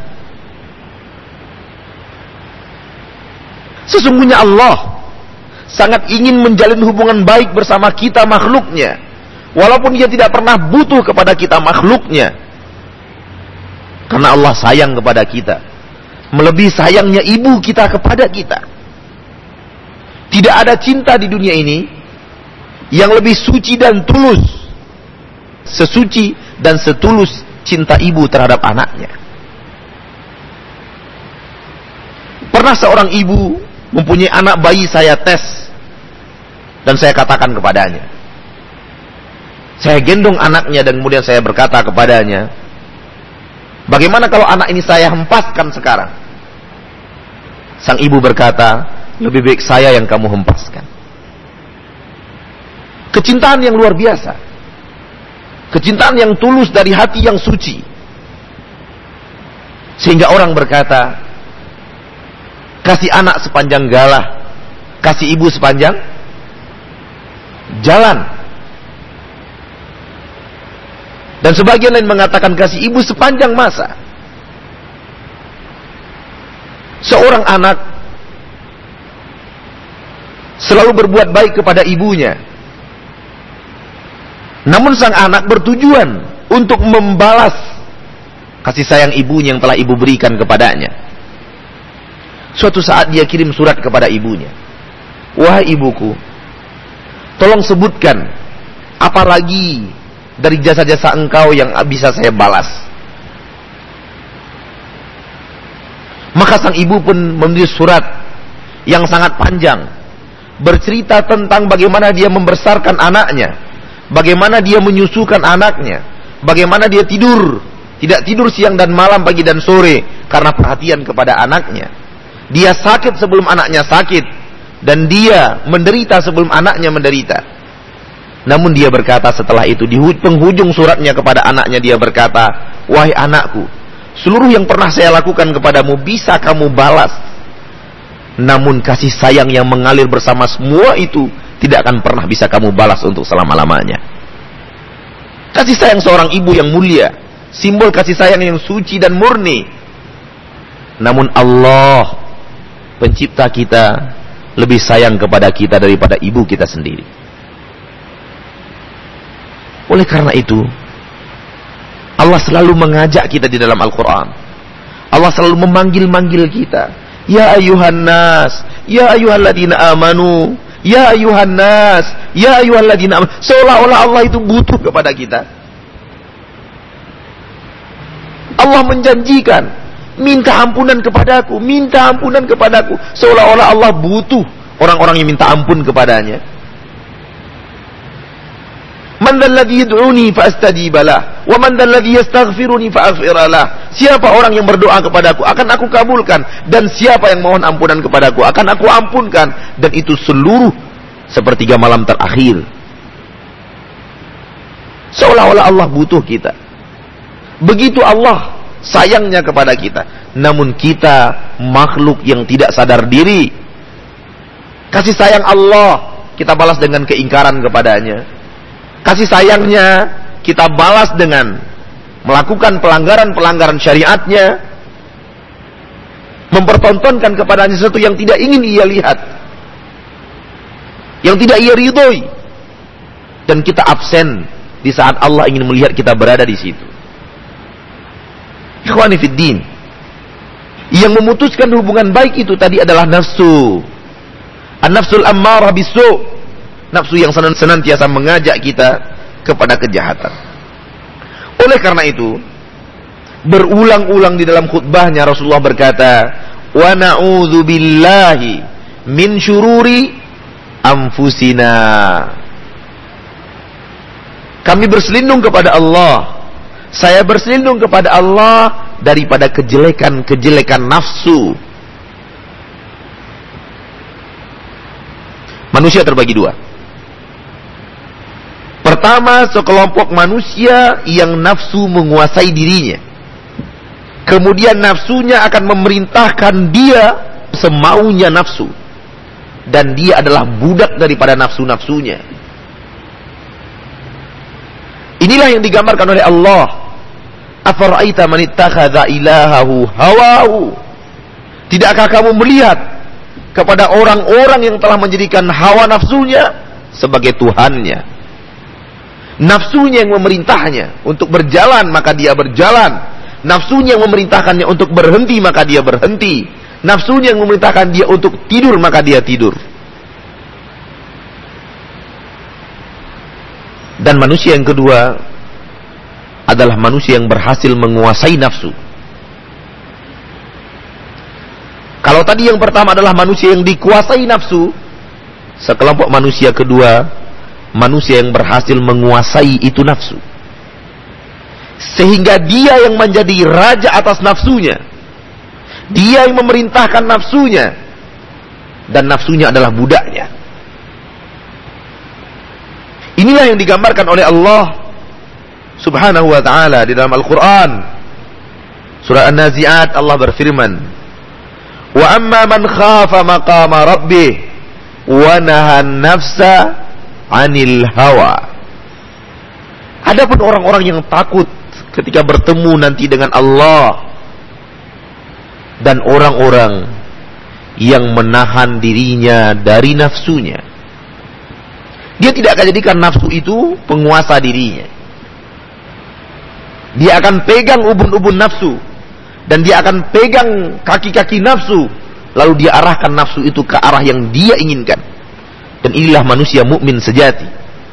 Sesungguhnya Allah sangat ingin menjalin hubungan baik bersama kita makhluknya, walaupun dia tidak pernah butuh kepada kita makhluknya. Karena Allah sayang kepada kita, melebihi sayangnya ibu kita kepada kita. Tidak ada cinta di dunia ini yang lebih suci dan tulus, sesuci dan setulus cinta ibu terhadap anaknya. Pernah seorang ibu mempunyai anak bayi, saya tes dan saya katakan kepadanya, saya gendong anaknya dan kemudian saya berkata kepadanya, bagaimana kalau anak ini saya hempaskan sekarang? Sang ibu berkata, lebih baik saya yang kamu hempaskan. Kecintaan yang luar biasa, kecintaan yang tulus dari hati yang suci, sehingga orang berkata, kasih anak sepanjang galah, kasih ibu sepanjang jalan. Dan sebagian lain mengatakan kasih ibu sepanjang masa. Seorang anak selalu berbuat baik kepada ibunya, namun sang anak bertujuan untuk membalas kasih sayang ibunya yang telah ibu berikan kepadanya. Suatu saat dia kirim surat kepada ibunya, wahai ibuku, tolong sebutkan apa lagi dari jasa-jasa engkau yang bisa saya balas. Maka sang ibu pun menulis surat yang sangat panjang, bercerita tentang bagaimana dia membesarkan anaknya, bagaimana dia menyusukan anaknya, bagaimana dia tidur, tidak tidur siang dan malam, pagi dan sore, karena perhatian kepada anaknya. Dia sakit sebelum anaknya sakit, dan dia menderita sebelum anaknya menderita. Namun dia berkata setelah itu, di penghujung suratnya kepada anaknya, dia berkata, wahai anakku, seluruh yang pernah saya lakukan kepadamu bisa kamu balas, namun kasih sayang yang mengalir bersama semua itu tidak akan pernah bisa kamu balas untuk selama-lamanya. Kasih sayang seorang ibu yang mulia, simbol kasih sayang yang suci dan murni, Namun Allah, pencipta kita, lebih sayang kepada kita daripada ibu kita sendiri. Oleh karena itu, Allah selalu mengajak kita di dalam Al-Quran. Allah selalu memanggil-manggil kita. Ya ayuhan nas, ya ayuhalladzina amanu, ya ayuhan nas, ya ayuhalladzina amanu. Seolah-olah Allah itu butuh kepada kita. Allah menjanjikan, minta ampunan kepadaku, minta ampunan kepadaku. Seolah-olah Allah butuh orang-orang yang minta ampun kepadanya. Man dzalladzi yad'uni fa astajiba lah, wa man dzalladzi yastaghfiruni fa aghfir lah. Siapa orang yang berdoa kepadaku, akan aku kabulkan, dan siapa yang mohon ampunan kepadaku, akan aku ampunkan, dan itu seluruh sepertiga malam terakhir. Seolah-olah Allah butuh kita. Begitu Allah sayangnya kepada kita. Namun kita makhluk yang tidak sadar diri. Kasih sayang Allah kita balas dengan keingkaran kepadanya. Kasih sayangnya kita balas dengan melakukan pelanggaran-pelanggaran syariatnya, mempertontonkan kepadanya sesuatu yang tidak ingin ia lihat, yang tidak ia ridhoi, dan kita absen di saat Allah ingin melihat kita berada di situ. Ikhwani fid din, yang memutuskan hubungan baik itu tadi adalah nafsu, an-nafsul ammarah bisu', nafsu yang senantiasa mengajak kita kepada kejahatan. Oleh karena itu, berulang-ulang di dalam khutbahnya Rasulullah berkata, wa na'udzu billahi min syururi anfusina. Kami berselindung kepada Allah, saya berselindung kepada Allah daripada kejelekan-kejelekan nafsu. Manusia terbagi dua. Pertama, sekelompok manusia yang nafsu menguasai dirinya. Kemudian nafsunya akan memerintahkan dia semaunya nafsu. Dan dia adalah budak daripada nafsu-nafsunya. Inilah yang digambarkan oleh Allah. Afara'aita man ittakhadha ilahahu hawahu. Tidakkah kamu melihat kepada orang-orang yang telah menjadikan hawa nafsunya sebagai Tuhannya? Nafsunya yang memerintahnya untuk berjalan, maka dia berjalan. Nafsunya yang memerintahkannya untuk berhenti, maka dia berhenti. Nafsunya yang memerintahkan dia untuk tidur, maka dia tidur. Dan manusia yang kedua adalah manusia yang berhasil menguasai nafsu. Kalau tadi yang pertama adalah manusia yang dikuasai nafsu, sekelompok manusia kedua, manusia yang berhasil menguasai itu nafsu, sehingga dia yang menjadi raja atas nafsunya, dia yang memerintahkan nafsunya, dan nafsunya adalah budaknya. Inilah yang digambarkan oleh Allah Subhanahu wa ta'ala di dalam Al-Quran. Surah An-Nazi'at, Allah berfirman, wa amma man khafa maqama rabbih wa nahan nafsa anil hawa. Adapun orang-orang yang takut ketika bertemu nanti dengan Allah, dan orang-orang yang menahan dirinya dari nafsunya, dia tidak akan jadikan nafsu itu penguasa dirinya. Dia akan pegang ubun-ubun nafsu, dan dia akan pegang kaki-kaki nafsu, lalu dia arahkan nafsu itu ke arah yang dia inginkan. Dan inilah manusia mukmin sejati.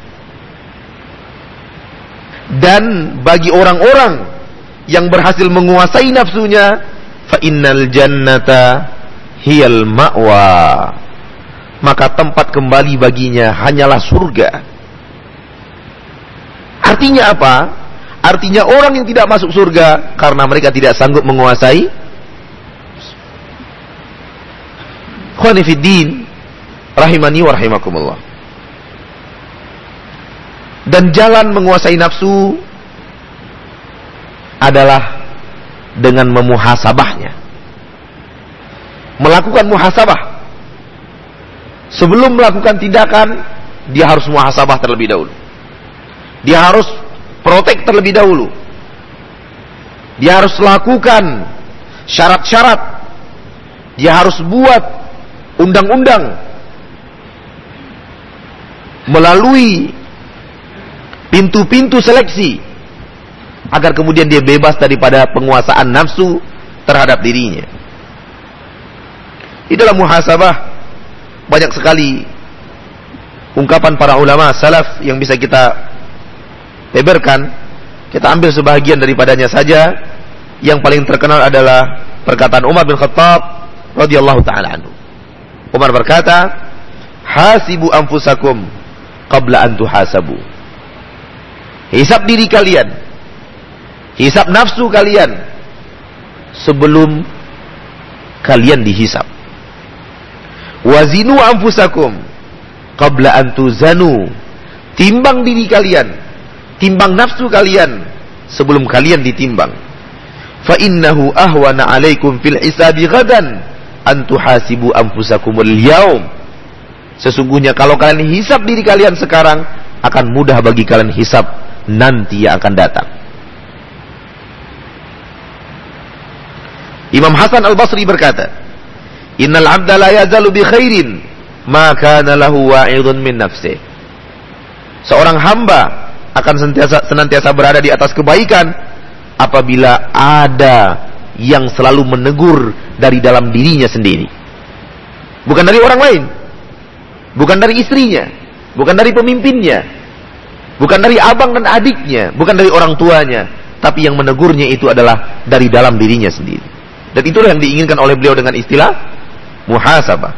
Dan bagi orang-orang yang berhasil menguasai nafsunya, fa innal jannata hiyal ma'wa, maka tempat kembali baginya hanyalah surga. Artinya apa? Artinya orang yang tidak masuk surga karena mereka tidak sanggup menguasai. Ikhwani fid din, rahimani wa rahimakumullah. Dan jalan menguasai nafsu adalah dengan memuhasabahnya. Melakukan muhasabah. Sebelum melakukan tindakan, dia harus muhasabah terlebih dahulu. Dia harus protek terlebih dahulu. Dia harus lakukan syarat-syarat Dia harus buat undang-undang melalui pintu-pintu seleksi agar kemudian dia bebas daripada penguasaan nafsu terhadap dirinya. Di dalam muhasabah banyak sekali ungkapan para ulama salaf yang bisa kita beberkan. Kita ambil sebahagian daripadanya saja. Yang paling terkenal adalah perkataan Umar bin Khattab radhiyallahu taala anhu. Umar berkata, "Hasibu anfusakum qabla an tuhasabu." Hisab diri kalian, hisab nafsu kalian sebelum kalian dihisab. Wazinu anfusakum qabla an tuzanu. Timbang diri kalian, timbang nafsu kalian sebelum kalian ditimbang. Fa innahu ahwana alaikum fil hisabi ghadan an tuhasibu anfusakumul yaum. Sesungguhnya kalau kalian hisab diri kalian sekarang, akan mudah bagi kalian hisab nanti yang akan datang. Imam Hasan Al-Basri berkata, "Innal 'abda la yazalu bi khairin ma kana lahu wa'idun min nafsihi." Seorang hamba akan senantiasa, senantiasa berada di atas kebaikan apabila ada yang selalu menegur dari dalam dirinya sendiri. Bukan dari orang lain, bukan dari istrinya, bukan dari pemimpinnya, bukan dari abang dan adiknya, bukan dari orang tuanya, tapi yang menegurnya itu adalah dari dalam dirinya sendiri. Dan itulah yang diinginkan oleh beliau dengan istilah muhasabah.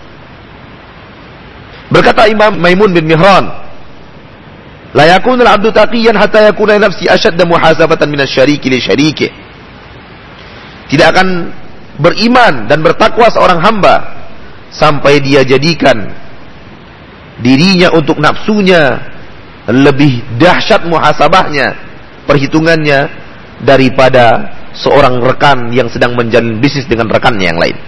Berkata Imam Maimun bin Mihran, "La yakunu al-'abdu taqiyan hatta yakuna nafsi ashadda muhasabatan min asy-syariki li syariki." Tidak akan beriman dan bertakwa seorang hamba sampai dia jadikan dirinya untuk nafsunya lebih dahsyat muhasabahnya, perhitungannya, daripada seorang rekan yang sedang menjalin bisnis dengan rekannya yang lain.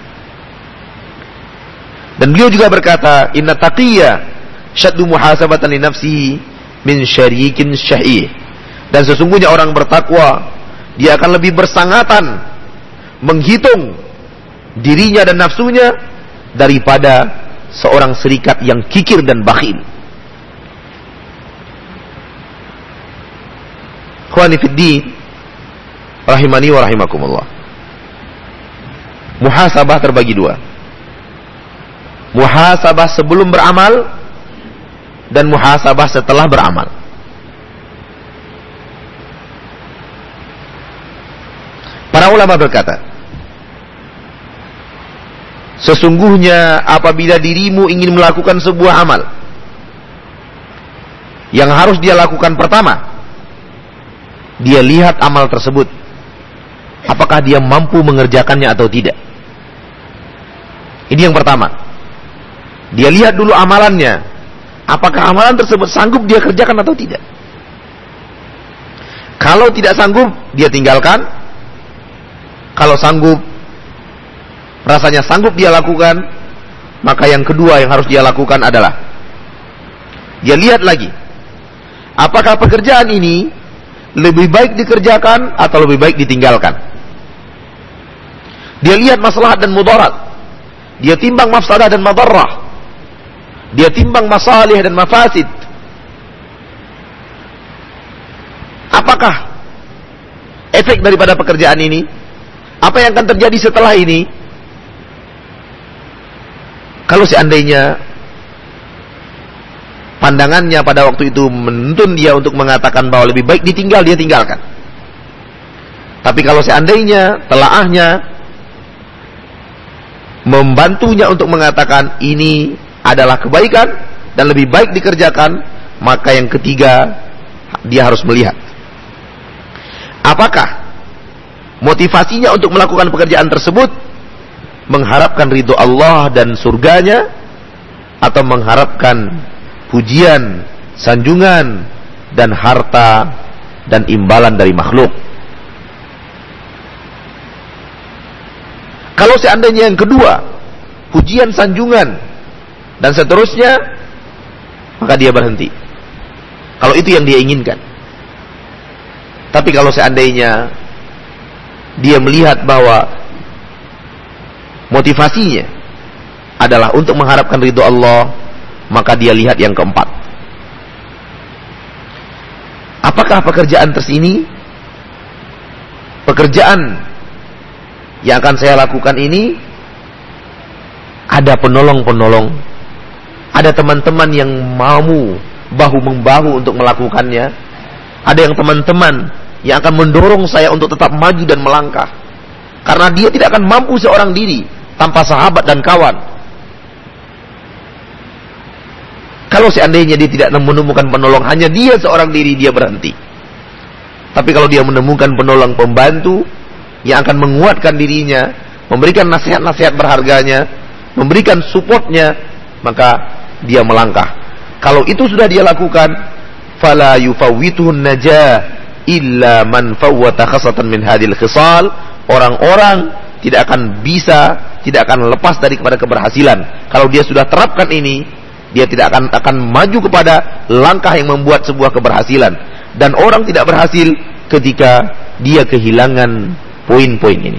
Dan beliau juga berkata, "Inna taqiyya syaddu muhasabatan li nafsihi min syarikin syahih." Dan sesungguhnya orang bertakwa, dia akan lebih bersangatan menghitung dirinya dan nafsunya daripada seorang serikat yang kikir dan bakhil. Ikhwani fid din, rahimani wa rahimakumullah. Muhasabah terbagi dua. Muhasabah sebelum beramal dan muhasabah setelah beramal. Para ulama berkata, sesungguhnya apabila dirimu ingin melakukan sebuah amal, yang harus dia lakukan pertama, dia lihat amal tersebut, apakah dia mampu mengerjakannya atau tidak. Ini yang pertama. Dia lihat dulu amalannya, apakah amalan tersebut sanggup dia kerjakan atau tidak. Kalau tidak sanggup, dia tinggalkan. Kalau sanggup, rasanya sanggup dia lakukan, maka yang kedua yang harus dia lakukan adalah dia lihat lagi, apakah pekerjaan ini lebih baik dikerjakan atau lebih baik ditinggalkan. Dia lihat maslahat dan mudarat, dia timbang mafsadah dan madarrah, dia timbang masalih dan mafasid. Apakah efek daripada pekerjaan ini? Apa yang akan terjadi setelah ini? Kalau seandainya pandangannya pada waktu itu menuntun dia untuk mengatakan bahwa lebih baik ditinggal, dia tinggalkan. Tapi kalau seandainya telaahnya membantunya untuk mengatakan ini adalah kebaikan dan lebih baik dikerjakan, maka yang ketiga dia harus melihat apakah motivasinya untuk melakukan pekerjaan tersebut mengharapkan ridho Allah dan surganya, atau mengharapkan pujian, sanjungan, dan harta dan imbalan dari makhluk. Kalau seandainya yang kedua, pujian, sanjungan, dan seterusnya, maka dia berhenti. Kalau itu yang dia inginkan. Tapi kalau seandainya dia melihat bahwa motivasinya adalah untuk mengharapkan ridho Allah, maka dia lihat yang keempat. Apakah pekerjaan tersini, pekerjaan yang akan saya lakukan ini, ada penolong-penolong, ada teman-teman yang mau bahu-membahu untuk melakukannya, ada yang teman-teman yang akan mendorong saya untuk tetap maju dan melangkah, karena dia tidak akan mampu seorang diri tanpa sahabat dan kawan. Kalau seandainya dia tidak menemukan penolong, hanya dia seorang diri, dia berhenti. Tapi kalau dia menemukan penolong, pembantu yang akan menguatkan dirinya, memberikan nasihat-nasihat berharganya, memberikan supportnya, maka dia melangkah. Kalau itu sudah dia lakukan, fala yufawwituhun najah illa man fawwata khasatan min hadhil khisal. Orang-orang tidak akan bisa, tidak akan lepas dari kepada keberhasilan. Kalau dia sudah terapkan ini, dia tidak akan akan maju kepada langkah yang membuat sebuah keberhasilan. Dan orang tidak berhasil ketika dia kehilangan poin-poin ini.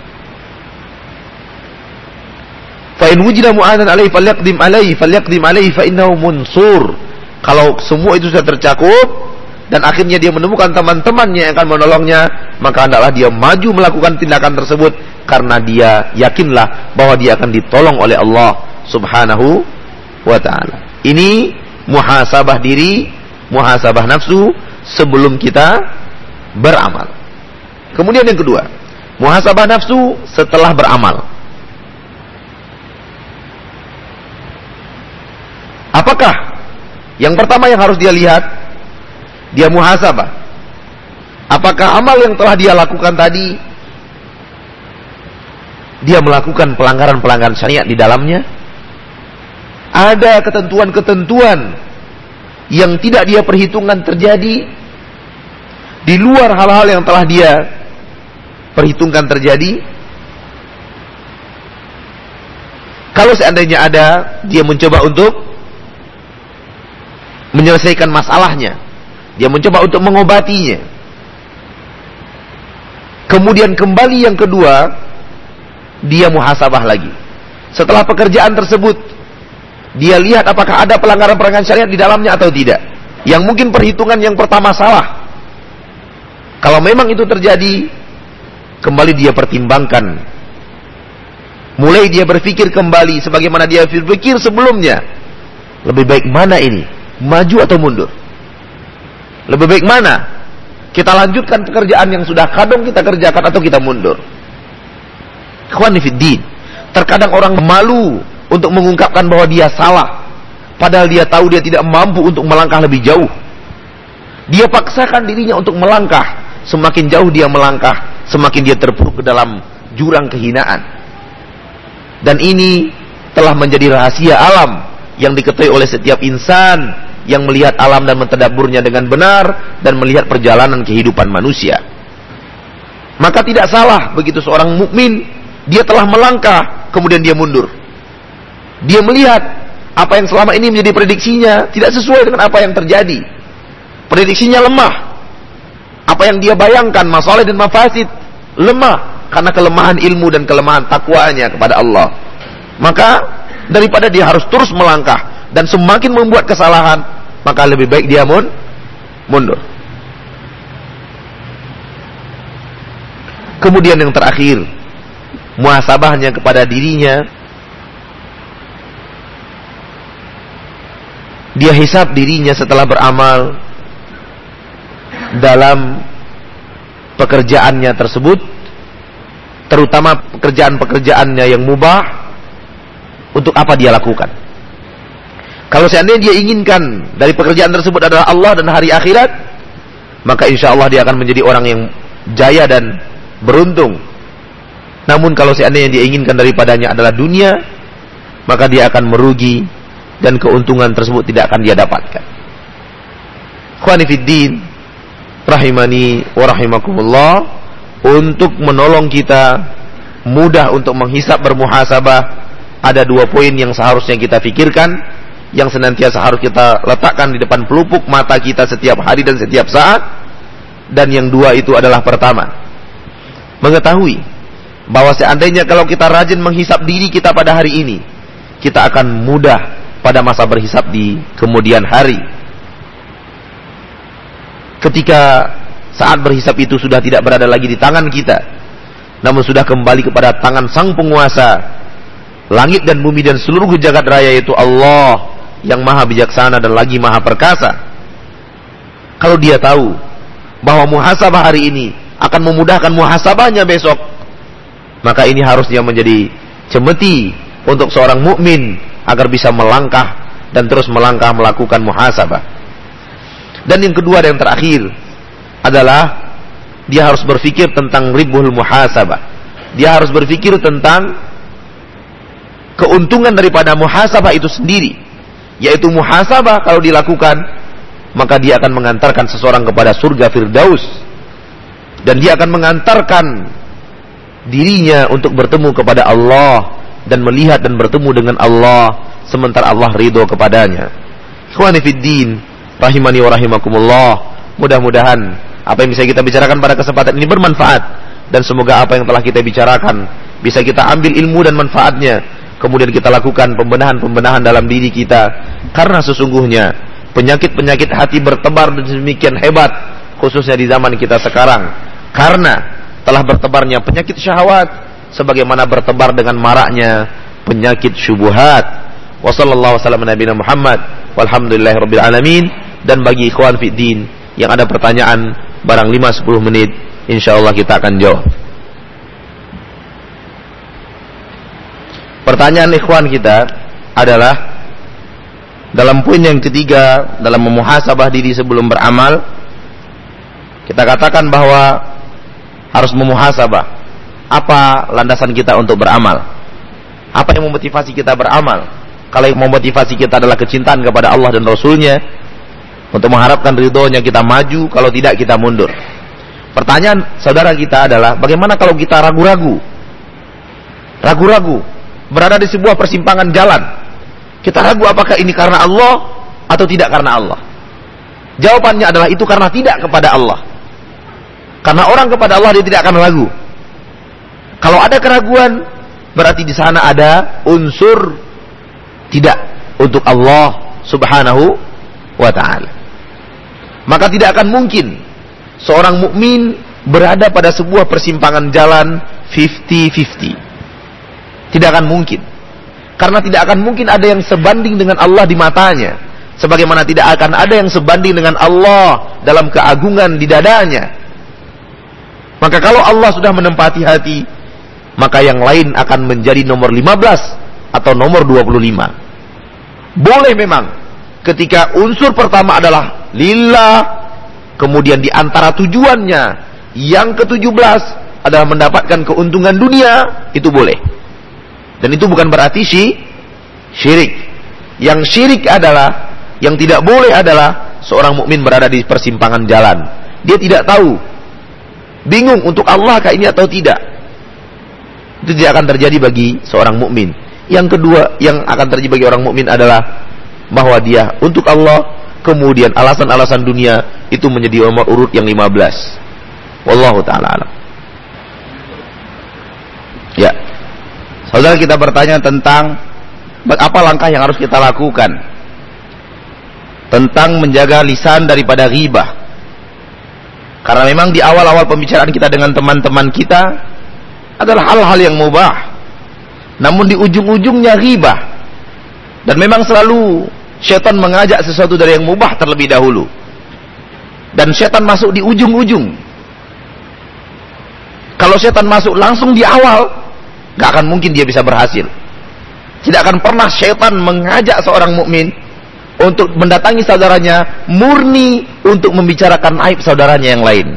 Fa in wujida mu'anan alaihi falyaqdim alaihi falyaqdim alaihi fa innahu munsur. Kalau semua itu sudah tercakup dan akhirnya dia menemukan teman-temannya yang akan menolongnya, maka hendaklah dia maju melakukan tindakan tersebut, karena dia yakinlah bahwa dia akan ditolong oleh Allah Subhanahu wa ta'ala. Ini muhasabah diri, muhasabah nafsu sebelum kita beramal. Kemudian yang kedua, muhasabah nafsu setelah beramal. Apakah yang pertama yang harus dia lihat? Dia muhasabah. Apakah amal yang telah dia lakukan tadi, dia melakukan pelanggaran-pelanggaran syariat di dalamnya? Ada ketentuan-ketentuan yang tidak dia perhitungkan terjadi di luar hal-hal yang telah dia perhitungkan terjadi? Kalau seandainya ada, dia mencoba untuk menyelesaikan masalahnya, dia mencoba untuk mengobatinya. Kemudian kembali yang kedua, dia muhasabah lagi. Setelah pekerjaan tersebut, dia lihat apakah ada pelanggaran-pelanggaran syariat di dalamnya atau tidak. Yang mungkin perhitungan yang pertama salah. Kalau memang itu terjadi, kembali dia pertimbangkan. Mulai dia berpikir kembali sebagaimana dia berpikir sebelumnya. Lebih baik mana ini? Maju atau mundur? Lebih baik mana? Kita lanjutkan pekerjaan yang sudah kadung kita kerjakan atau kita mundur? Ikhwani fiddin, terkadang orang malu untuk mengungkapkan bahwa dia salah, padahal dia tahu dia tidak mampu untuk melangkah lebih jauh. Dia paksakan dirinya untuk melangkah. Semakin jauh dia melangkah, semakin dia terpuruk ke dalam jurang kehinaan. Dan ini telah menjadi rahasia alam yang diketahui oleh setiap insan yang melihat alam dan mentadabburnya dengan benar dan melihat perjalanan kehidupan manusia. Maka tidak salah begitu seorang mukmin dia telah melangkah kemudian dia mundur. Dia melihat apa yang selama ini menjadi prediksinya tidak sesuai dengan apa yang terjadi. Prediksinya lemah. Apa yang dia bayangkan masalah dan mafasid lemah karena kelemahan ilmu dan kelemahan takwanya kepada Allah. Maka daripada dia harus terus melangkah dan semakin membuat kesalahan, maka lebih baik dia mun, mundur. Kemudian yang terakhir, muhasabahnya kepada dirinya. Dia hisab dirinya setelah beramal dalam pekerjaannya tersebut, terutama pekerjaan-pekerjaannya yang mubah. Untuk apa dia lakukan? Kalau seandainya dia inginkan dari pekerjaan tersebut adalah Allah dan hari akhirat, maka insya Allah dia akan menjadi orang yang jaya dan beruntung. Namun kalau seandainya dia inginkan daripadanya adalah dunia, maka dia akan merugi dan keuntungan tersebut tidak akan dia dapatkan. Ikhwani fiddin, rahimani wa rahimakumullah, untuk menolong kita mudah untuk menghisab bermuhasabah, ada dua poin yang seharusnya kita pikirkan, yang senantiasa harus kita letakkan di depan pelupuk mata kita setiap hari dan setiap saat. Dan yang dua itu adalah pertama, mengetahui bahwa seandainya kalau kita rajin menghisap diri kita pada hari ini, kita akan mudah pada masa berhisap di kemudian hari. Ketika saat berhisap itu sudah tidak berada lagi di tangan kita, namun sudah kembali kepada tangan sang penguasa langit dan bumi dan seluruh jagat raya, yaitu Allah yang maha bijaksana dan lagi maha perkasa. Kalau dia tahu bahwa muhasabah hari ini akan memudahkan muhasabahnya besok, maka ini harusnya menjadi cemeti untuk seorang mukmin agar bisa melangkah dan terus melangkah melakukan muhasabah. Dan yang kedua dan yang terakhir adalah dia harus berfikir tentang ribhul muhasabah. Dia harus berfikir tentang keuntungan daripada muhasabah itu sendiri, yaitu muhasabah kalau dilakukan maka dia akan mengantarkan seseorang kepada surga Firdaus, dan dia akan mengantarkan dirinya untuk bertemu kepada Allah dan melihat dan bertemu dengan Allah sementara Allah ridho kepadanya. Ikhwani fid din, rahimani wa rahimakumullah. Mudah-mudahan apa yang bisa kita bicarakan pada kesempatan ini bermanfaat, dan semoga apa yang telah kita bicarakan bisa kita ambil ilmu dan manfaatnya, kemudian kita lakukan pembenahan-pembenahan dalam diri kita. Karena sesungguhnya penyakit-penyakit hati bertebar demikian hebat, khususnya di zaman kita sekarang, karena telah bertebarnya penyakit syahwat, sebagaimana bertebar dengan maraknya penyakit syubhat. Wa sallallahu wasallam nabiyana Muhammad walhamdulillahirabbil alamin. Dan bagi ikhwan fi din yang ada pertanyaan barang lima sampai sepuluh menit, insyaallah kita akan jawab. Pertanyaan ikhwan kita adalah dalam poin yang ketiga, dalam memuhasabah diri sebelum beramal, kita katakan bahwa harus memuhasabah. Apa landasan kita untuk beramal? Apa yang memotivasi kita beramal? Kalau yang memotivasi kita adalah kecintaan kepada Allah dan Rasulnya, untuk mengharapkan ridhonya kita maju, kalau tidak kita mundur. Pertanyaan saudara kita adalah, bagaimana kalau kita ragu-ragu? Ragu-ragu, berada di sebuah persimpangan jalan. Kita ragu apakah ini karena Allah atau tidak karena Allah. Jawabannya adalah itu karena tidak kepada Allah. Karena orang kepada Allah dia tidak akan ragu. Kalau ada keraguan, berarti di sana ada unsur tidak untuk Allah Subhanahu wa ta'ala. Maka tidak akan mungkin seorang mukmin berada pada sebuah persimpangan jalan fifty fifty. Tidak akan mungkin. Karena tidak akan mungkin ada yang sebanding dengan Allah di matanya, sebagaimana tidak akan ada yang sebanding dengan Allah dalam keagungan di dadanya. Maka kalau Allah sudah menempati hati, maka yang lain akan menjadi nomor lima belas atau nomor dua puluh lima. Boleh memang ketika unsur pertama adalah lillah, kemudian di antara tujuannya yang ke tujuh belas adalah mendapatkan keuntungan dunia, itu boleh. Dan itu bukan berarti syirik. Yang syirik adalah, yang tidak boleh adalah seorang mukmin berada di persimpangan jalan. Dia tidak tahu, bingung untuk Allah kah ini atau tidak. Itu tidak akan terjadi bagi seorang mukmin. Yang kedua yang akan terjadi bagi orang mukmin adalah bahwa dia untuk Allah, kemudian alasan-alasan dunia itu menjadi nomor urut yang lima belas. Wallahu ta'ala alam. Ya, saudara kita bertanya tentang apa langkah yang harus kita lakukan tentang menjaga lisan daripada ghibah. Karena memang di awal-awal pembicaraan kita dengan teman-teman kita adalah hal-hal yang mubah, namun di ujung-ujungnya ghibah. Dan memang selalu syaitan mengajak sesuatu dari yang mubah terlebih dahulu, dan syaitan masuk di ujung-ujung. Kalau syaitan masuk langsung di awal, gak akan mungkin dia bisa berhasil. Tidak akan pernah syaitan mengajak seorang mukmin untuk mendatangi saudaranya murni untuk membicarakan aib saudaranya yang lain.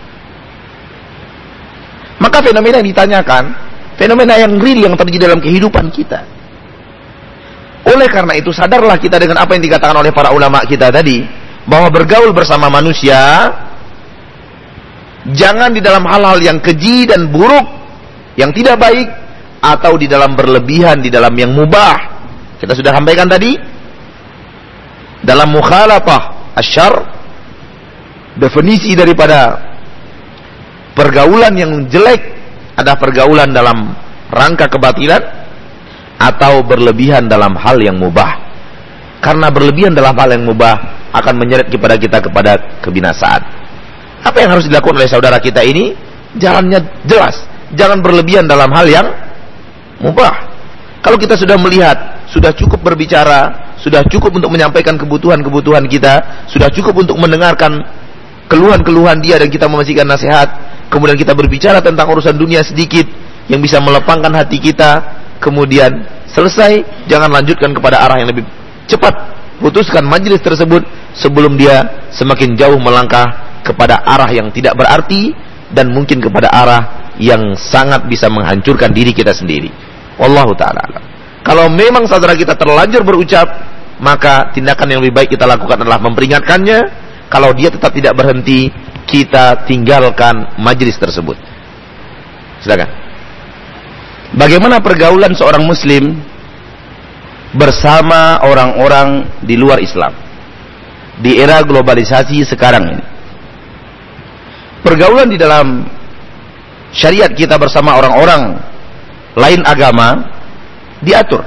Maka fenomena yang ditanyakan, fenomena yang real yang terjadi dalam kehidupan kita. Oleh karena itu sadarlah kita dengan apa yang dikatakan oleh para ulama kita tadi, bahwa bergaul bersama manusia jangan di dalam hal-hal yang keji dan buruk, yang tidak baik, atau di dalam berlebihan, di dalam yang mubah. Kita sudah sampaikan tadi, dalam mukhalafah asyar, definisi daripada pergaulan yang jelek ada pergaulan dalam rangka kebatilan atau berlebihan dalam hal yang mubah. Karena berlebihan dalam hal yang mubah akan menyeret kepada kita kepada kebinasaan. Apa yang harus dilakukan oleh saudara kita ini? Jalannya jelas, jangan berlebihan dalam hal yang mubah. Kalau kita sudah melihat, sudah cukup berbicara, sudah cukup untuk menyampaikan kebutuhan-kebutuhan kita, sudah cukup untuk mendengarkan keluhan-keluhan dia dan kita memberikan nasihat, kemudian kita berbicara tentang urusan dunia sedikit yang bisa melepangkan hati kita, kemudian selesai, jangan lanjutkan kepada arah yang lebih cepat. Putuskan majelis tersebut sebelum dia semakin jauh melangkah kepada arah yang tidak berarti dan mungkin kepada arah yang sangat bisa menghancurkan diri kita sendiri. Wallahu ta'ala alam. Kalau memang saudara kita terlanjur berucap, maka tindakan yang lebih baik kita lakukan adalah memperingatkannya. Kalau dia tetap tidak berhenti, kita tinggalkan majelis tersebut. Silakan. Bagaimana pergaulan seorang muslim bersama orang-orang di luar Islam di era globalisasi sekarang ini? Pergaulan di dalam syariat kita bersama orang-orang lain agama diatur,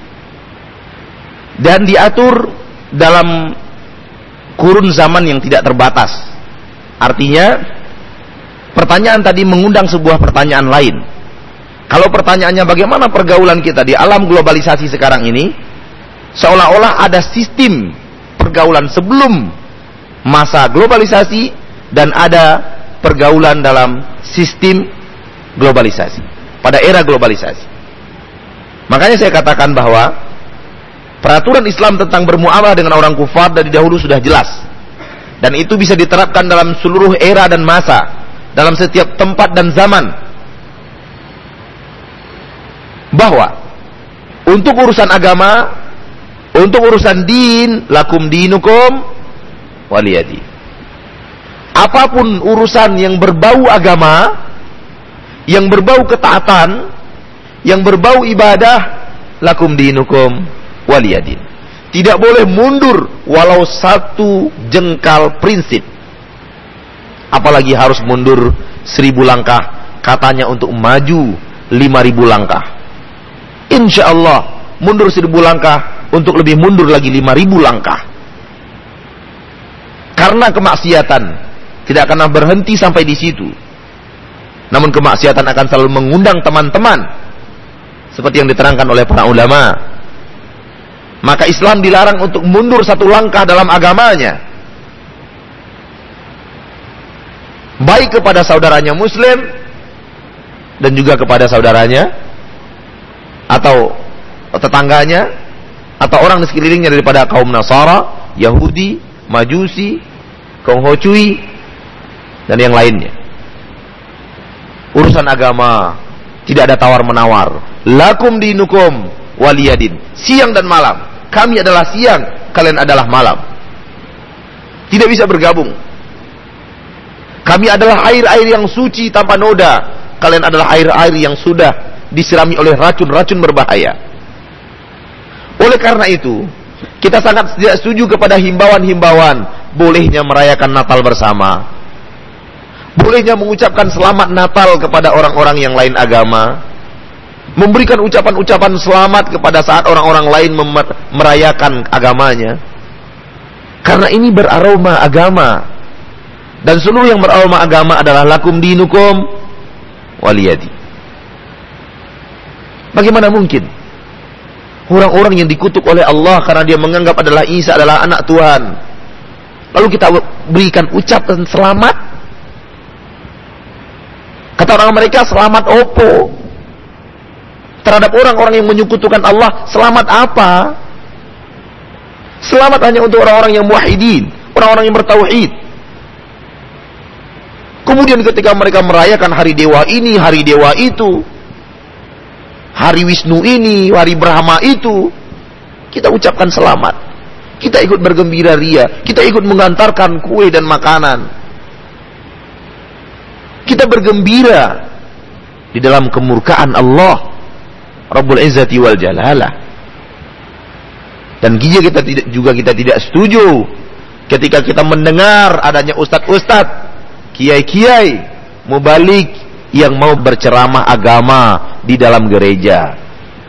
dan diatur dalam kurun zaman yang tidak terbatas. Artinya pertanyaan tadi mengundang sebuah pertanyaan lain. Kalau pertanyaannya bagaimana pergaulan kita di alam globalisasi sekarang ini, seolah-olah ada sistem pergaulan sebelum masa globalisasi dan ada pergaulan dalam sistem globalisasi, pada era globalisasi. Makanya saya katakan bahwa peraturan Islam tentang bermuamalah dengan orang kufar dari dahulu sudah jelas, dan itu bisa diterapkan dalam seluruh era dan masa, dalam setiap tempat dan zaman. Bahwa untuk urusan agama, untuk urusan din, lakum dinukum waliyadi. Apapun urusan yang berbau agama, yang berbau ketaatan, yang berbau ibadah, lakum dinukum waliyadin. Tidak boleh mundur walau satu jengkal prinsip. Apalagi harus mundur seribu langkah, katanya untuk maju lima ribu langkah. Insya Allah mundur seribu langkah untuk lebih mundur lagi lima ribu langkah. Karena kemaksiatan tidak akan berhenti sampai di situ. Namun kemaksiatan akan selalu mengundang teman-teman, seperti yang diterangkan oleh para ulama. Maka Islam dilarang untuk mundur satu langkah dalam agamanya, baik kepada saudaranya muslim dan juga kepada saudaranya atau tetangganya atau orang di sekelilingnya daripada kaum Nasara, Yahudi, Majusi, Konghucui dan yang lainnya. Urusan agama tidak ada tawar-menawar. Lakum dinukum waliyadin. Siang dan malam. Kami adalah siang, kalian adalah malam. Tidak bisa bergabung. Kami adalah air-air yang suci tanpa noda, kalian adalah air-air yang sudah disirami oleh racun-racun berbahaya. Oleh karena itu, kita sangat tidak setuju kepada himbauan-himbauan bolehnya merayakan Natal bersama, bolehnya mengucapkan selamat Natal kepada orang-orang yang lain agama, memberikan ucapan-ucapan selamat kepada saat orang-orang lain merayakan agamanya. Karena ini beraroma agama, dan seluruh yang beraroma agama adalah lakum dinukum waliyadi. Bagaimana mungkin orang-orang yang dikutuk oleh Allah karena dia menganggap adalah Isa adalah anak Tuhan, lalu kita berikan ucapan selamat? Kata orang mereka, selamat opo? Terhadap orang-orang yang menyekutukan Allah, selamat apa? Selamat hanya untuk orang-orang yang muwahhidin, orang-orang yang bertauhid. Kemudian ketika mereka merayakan hari dewa ini, hari dewa itu, hari Wisnu ini, hari Brahma itu, kita ucapkan selamat. Kita ikut bergembira ria, kita ikut mengantarkan kue dan makanan. Kita bergembira di dalam kemurkaan Allah Rabbul Izzati wal Jalalah. Dan juga kita tidak juga kita tidak setuju ketika kita mendengar adanya ustadz-ustadz, kiai-kiai, mubalik yang mau berceramah agama di dalam gereja.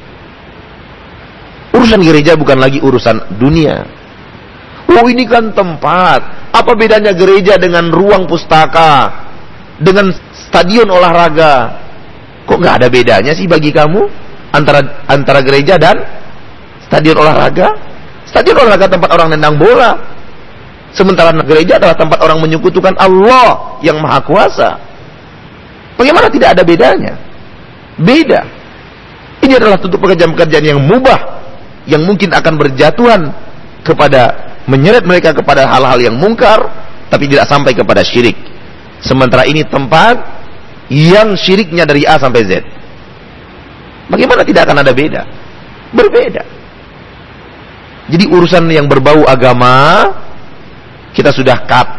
Urusan gereja bukan lagi urusan dunia. Oh, ini kan tempat. Apa bedanya gereja dengan ruang pustaka, dengan stadion olahraga? Kok nggak ada bedanya sih bagi kamu antara antara gereja dan stadion olahraga? Stadion olahraga tempat orang nendang bola, sementara gereja adalah tempat orang menyekutukan Allah yang Maha Kuasa. Bagaimana tidak ada bedanya? Beda. Ini adalah tentu pekerjaan-pekerjaan yang mubah, yang mungkin akan berjatuhan kepada, menyeret mereka kepada hal-hal yang mungkar, tapi tidak sampai kepada syirik. Sementara ini tempat yang syiriknya dari A sampai Z. Bagaimana tidak akan ada beda? Berbeda. Jadi urusan yang berbau agama kita sudah cut.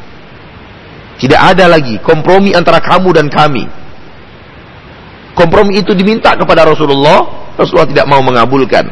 Tidak ada lagi kompromi antara kamu dan kami. Kompromi itu diminta kepada Rasulullah, Rasulullah tidak mau mengabulkan.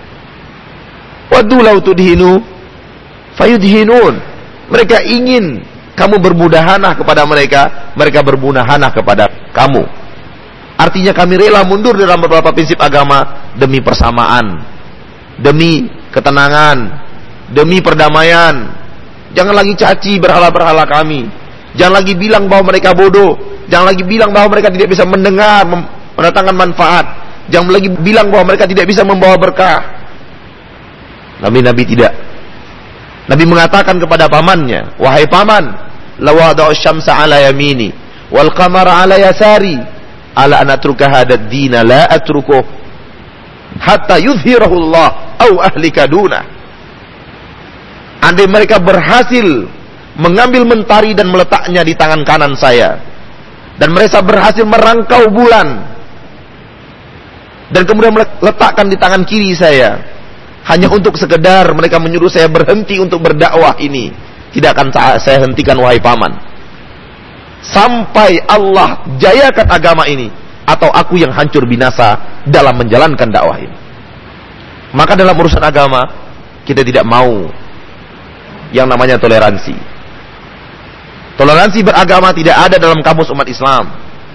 Waddu law tudhinu fayudhinun. Mereka ingin kamu bermudahanah kepada mereka, mereka bermudahanah kepada kamu. Artinya kami rela mundur dalam beberapa prinsip agama demi persamaan, demi ketenangan, demi perdamaian. Jangan lagi caci berhala-berhala kami. Jangan lagi bilang bahwa mereka bodoh. Jangan lagi bilang bahwa mereka tidak bisa mendengar, mendatangkan manfaat. Jangan lagi bilang bahwa mereka tidak bisa membawa berkah. Nabi-nabi tidak. Nabi mengatakan kepada pamannya, wahai paman, lawada'u syamsa ala yamini wal qamara ala yasari ala an atruka hadad dina la atrukuh hatta yudhhirahu Allah au ahlika duna. Andai mereka berhasil mengambil mentari dan meletaknya di tangan kanan saya, dan mereka berhasil merangkau bulan dan kemudian meletakkan di tangan kiri saya, hanya untuk sekedar mereka menyuruh saya berhenti untuk berdakwah ini, tidak akan saya hentikan wahai paman, sampai Allah jayakan agama ini, atau aku yang hancur binasa dalam menjalankan dakwah ini. Maka dalam urusan agama kita tidak mau yang namanya toleransi. Toleransi beragama tidak ada dalam kamus umat Islam.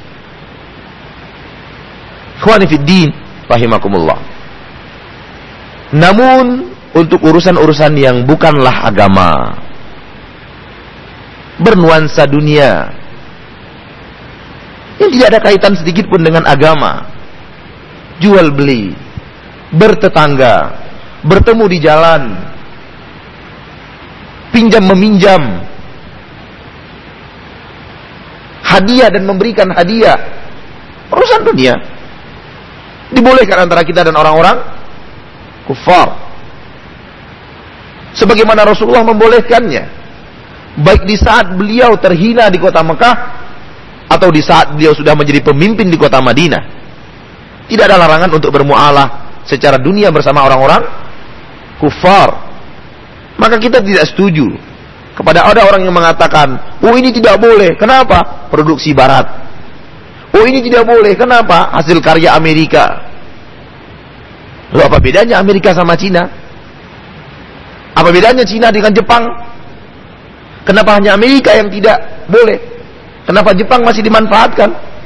Ikhwani fid din, rahimakumullah. Namun untuk urusan-urusan yang bukanlah agama, bernuansa dunia, yang tidak ada kaitan sedikit pun dengan agama, jual beli, bertetangga, bertemu di jalan, pinjam meminjam, hadiah dan memberikan hadiah, urusan dunia, dibolehkan antara kita dan orang-orang kufar, sebagaimana Rasulullah membolehkannya, baik di saat beliau terhina di kota Mekah atau di saat beliau sudah menjadi pemimpin di kota Madinah. Tidak ada larangan untuk bermualah secara dunia bersama orang-orang kufar. Maka kita tidak setuju kepada ada orang yang mengatakan, oh ini tidak boleh, kenapa? Produksi barat. Oh ini tidak boleh, kenapa? Hasil karya Amerika. Lalu apa bedanya Amerika sama Cina? Apa bedanya Cina dengan Jepang? Kenapa hanya Amerika yang tidak boleh? Kenapa Jepang masih dimanfaatkan?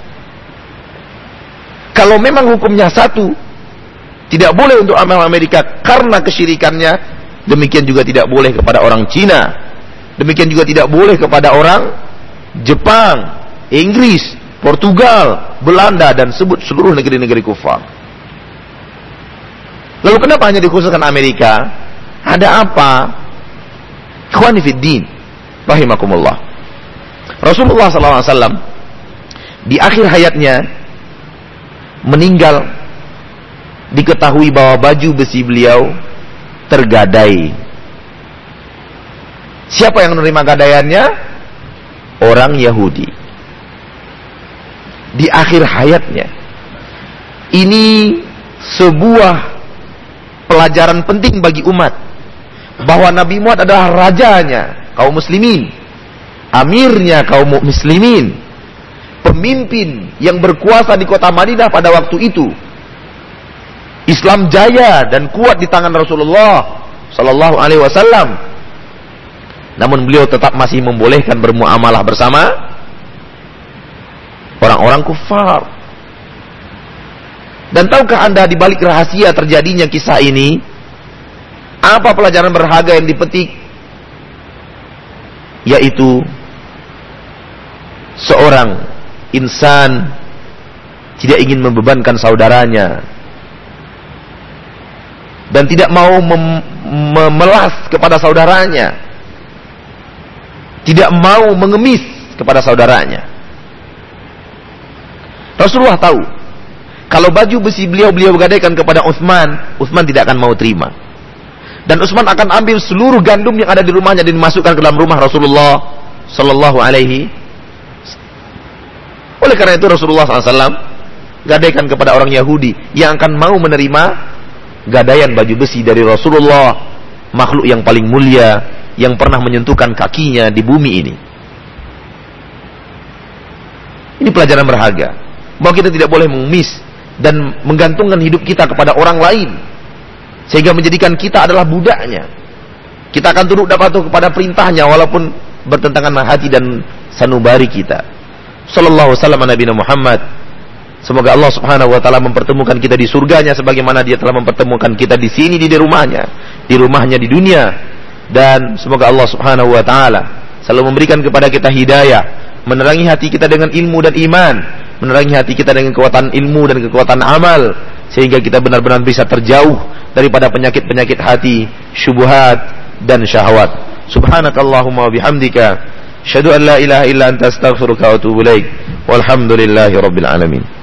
Kalau memang hukumnya satu, tidak boleh untuk Amerika karena kesyirikannya, demikian juga tidak boleh kepada orang Cina, demikian juga tidak boleh kepada orang Jepang, Inggris, Portugal, Belanda, dan sebut seluruh negeri-negeri kufar. Lalu kenapa hanya dikhususkan Amerika? Ada apa? Ikhwani fid din, rahimakumullah. Rasulullah sallallahu alaihi wasallam di akhir hayatnya meninggal, diketahui bahwa baju besi beliau tergadai. Siapa yang menerima gadaiannya? Orang Yahudi. Di akhir hayatnya. Ini sebuah pelajaran penting bagi umat, bahwa Nabi Muhammad adalah rajanya kaum muslimin, amirnya kaum muslimin, pemimpin yang berkuasa di kota Madinah pada waktu itu. Islam jaya dan kuat di tangan Rasulullah sallallahu alaihi wasallam. Namun beliau tetap masih membolehkan bermuamalah bersama orang-orang kufar. Dan tahukah Anda di balik rahasia terjadinya kisah ini, apa pelajaran berharga yang dipetik? Yaitu seorang insan tidak ingin membebankan saudaranya dan tidak mau mem- memelas kepada saudaranya, tidak mau mengemis kepada saudaranya. Rasulullah tahu kalau baju besi beliau beliau gadaikan kepada Utsman, Utsman tidak akan mau terima. Dan Utsman akan ambil seluruh gandum yang ada di rumahnya dan dimasukkan ke dalam rumah Rasulullah sallallahu alaihi. Oleh karena itu Rasulullah sallallahu alaihi wasallam gadaikan kepada orang Yahudi yang akan mau menerima gadaian baju besi dari Rasulullah, makhluk yang paling mulia yang pernah menyentuhkan kakinya di bumi ini. Ini pelajaran berharga bahwa kita tidak boleh mengemis dan menggantungkan hidup kita kepada orang lain sehingga menjadikan kita adalah budaknya. Kita akan tunduk dan patuh kepada perintahnya walaupun bertentangan dengan hati dan sanubari kita. Sallallahu alaihi wasallam Nabi Muhammad. Semoga Allah Subhanahu wa taala mempertemukan kita di surganya sebagaimana Dia telah mempertemukan kita di sini di rumahnya, di rumahnya di dunia. Dan semoga Allah Subhanahu wa taala selalu memberikan kepada kita hidayah, menerangi hati kita dengan ilmu dan iman, menerangi hati kita dengan kekuatan ilmu dan kekuatan amal, sehingga kita benar-benar bisa terjauh daripada penyakit-penyakit hati, syubhat dan syahwat. Subhanakallahumma wa bihamdika, asyhadu an la ilaha illa anta astaghfiruka wa atubu ilaik. Walhamdulillahi rabbil alamin.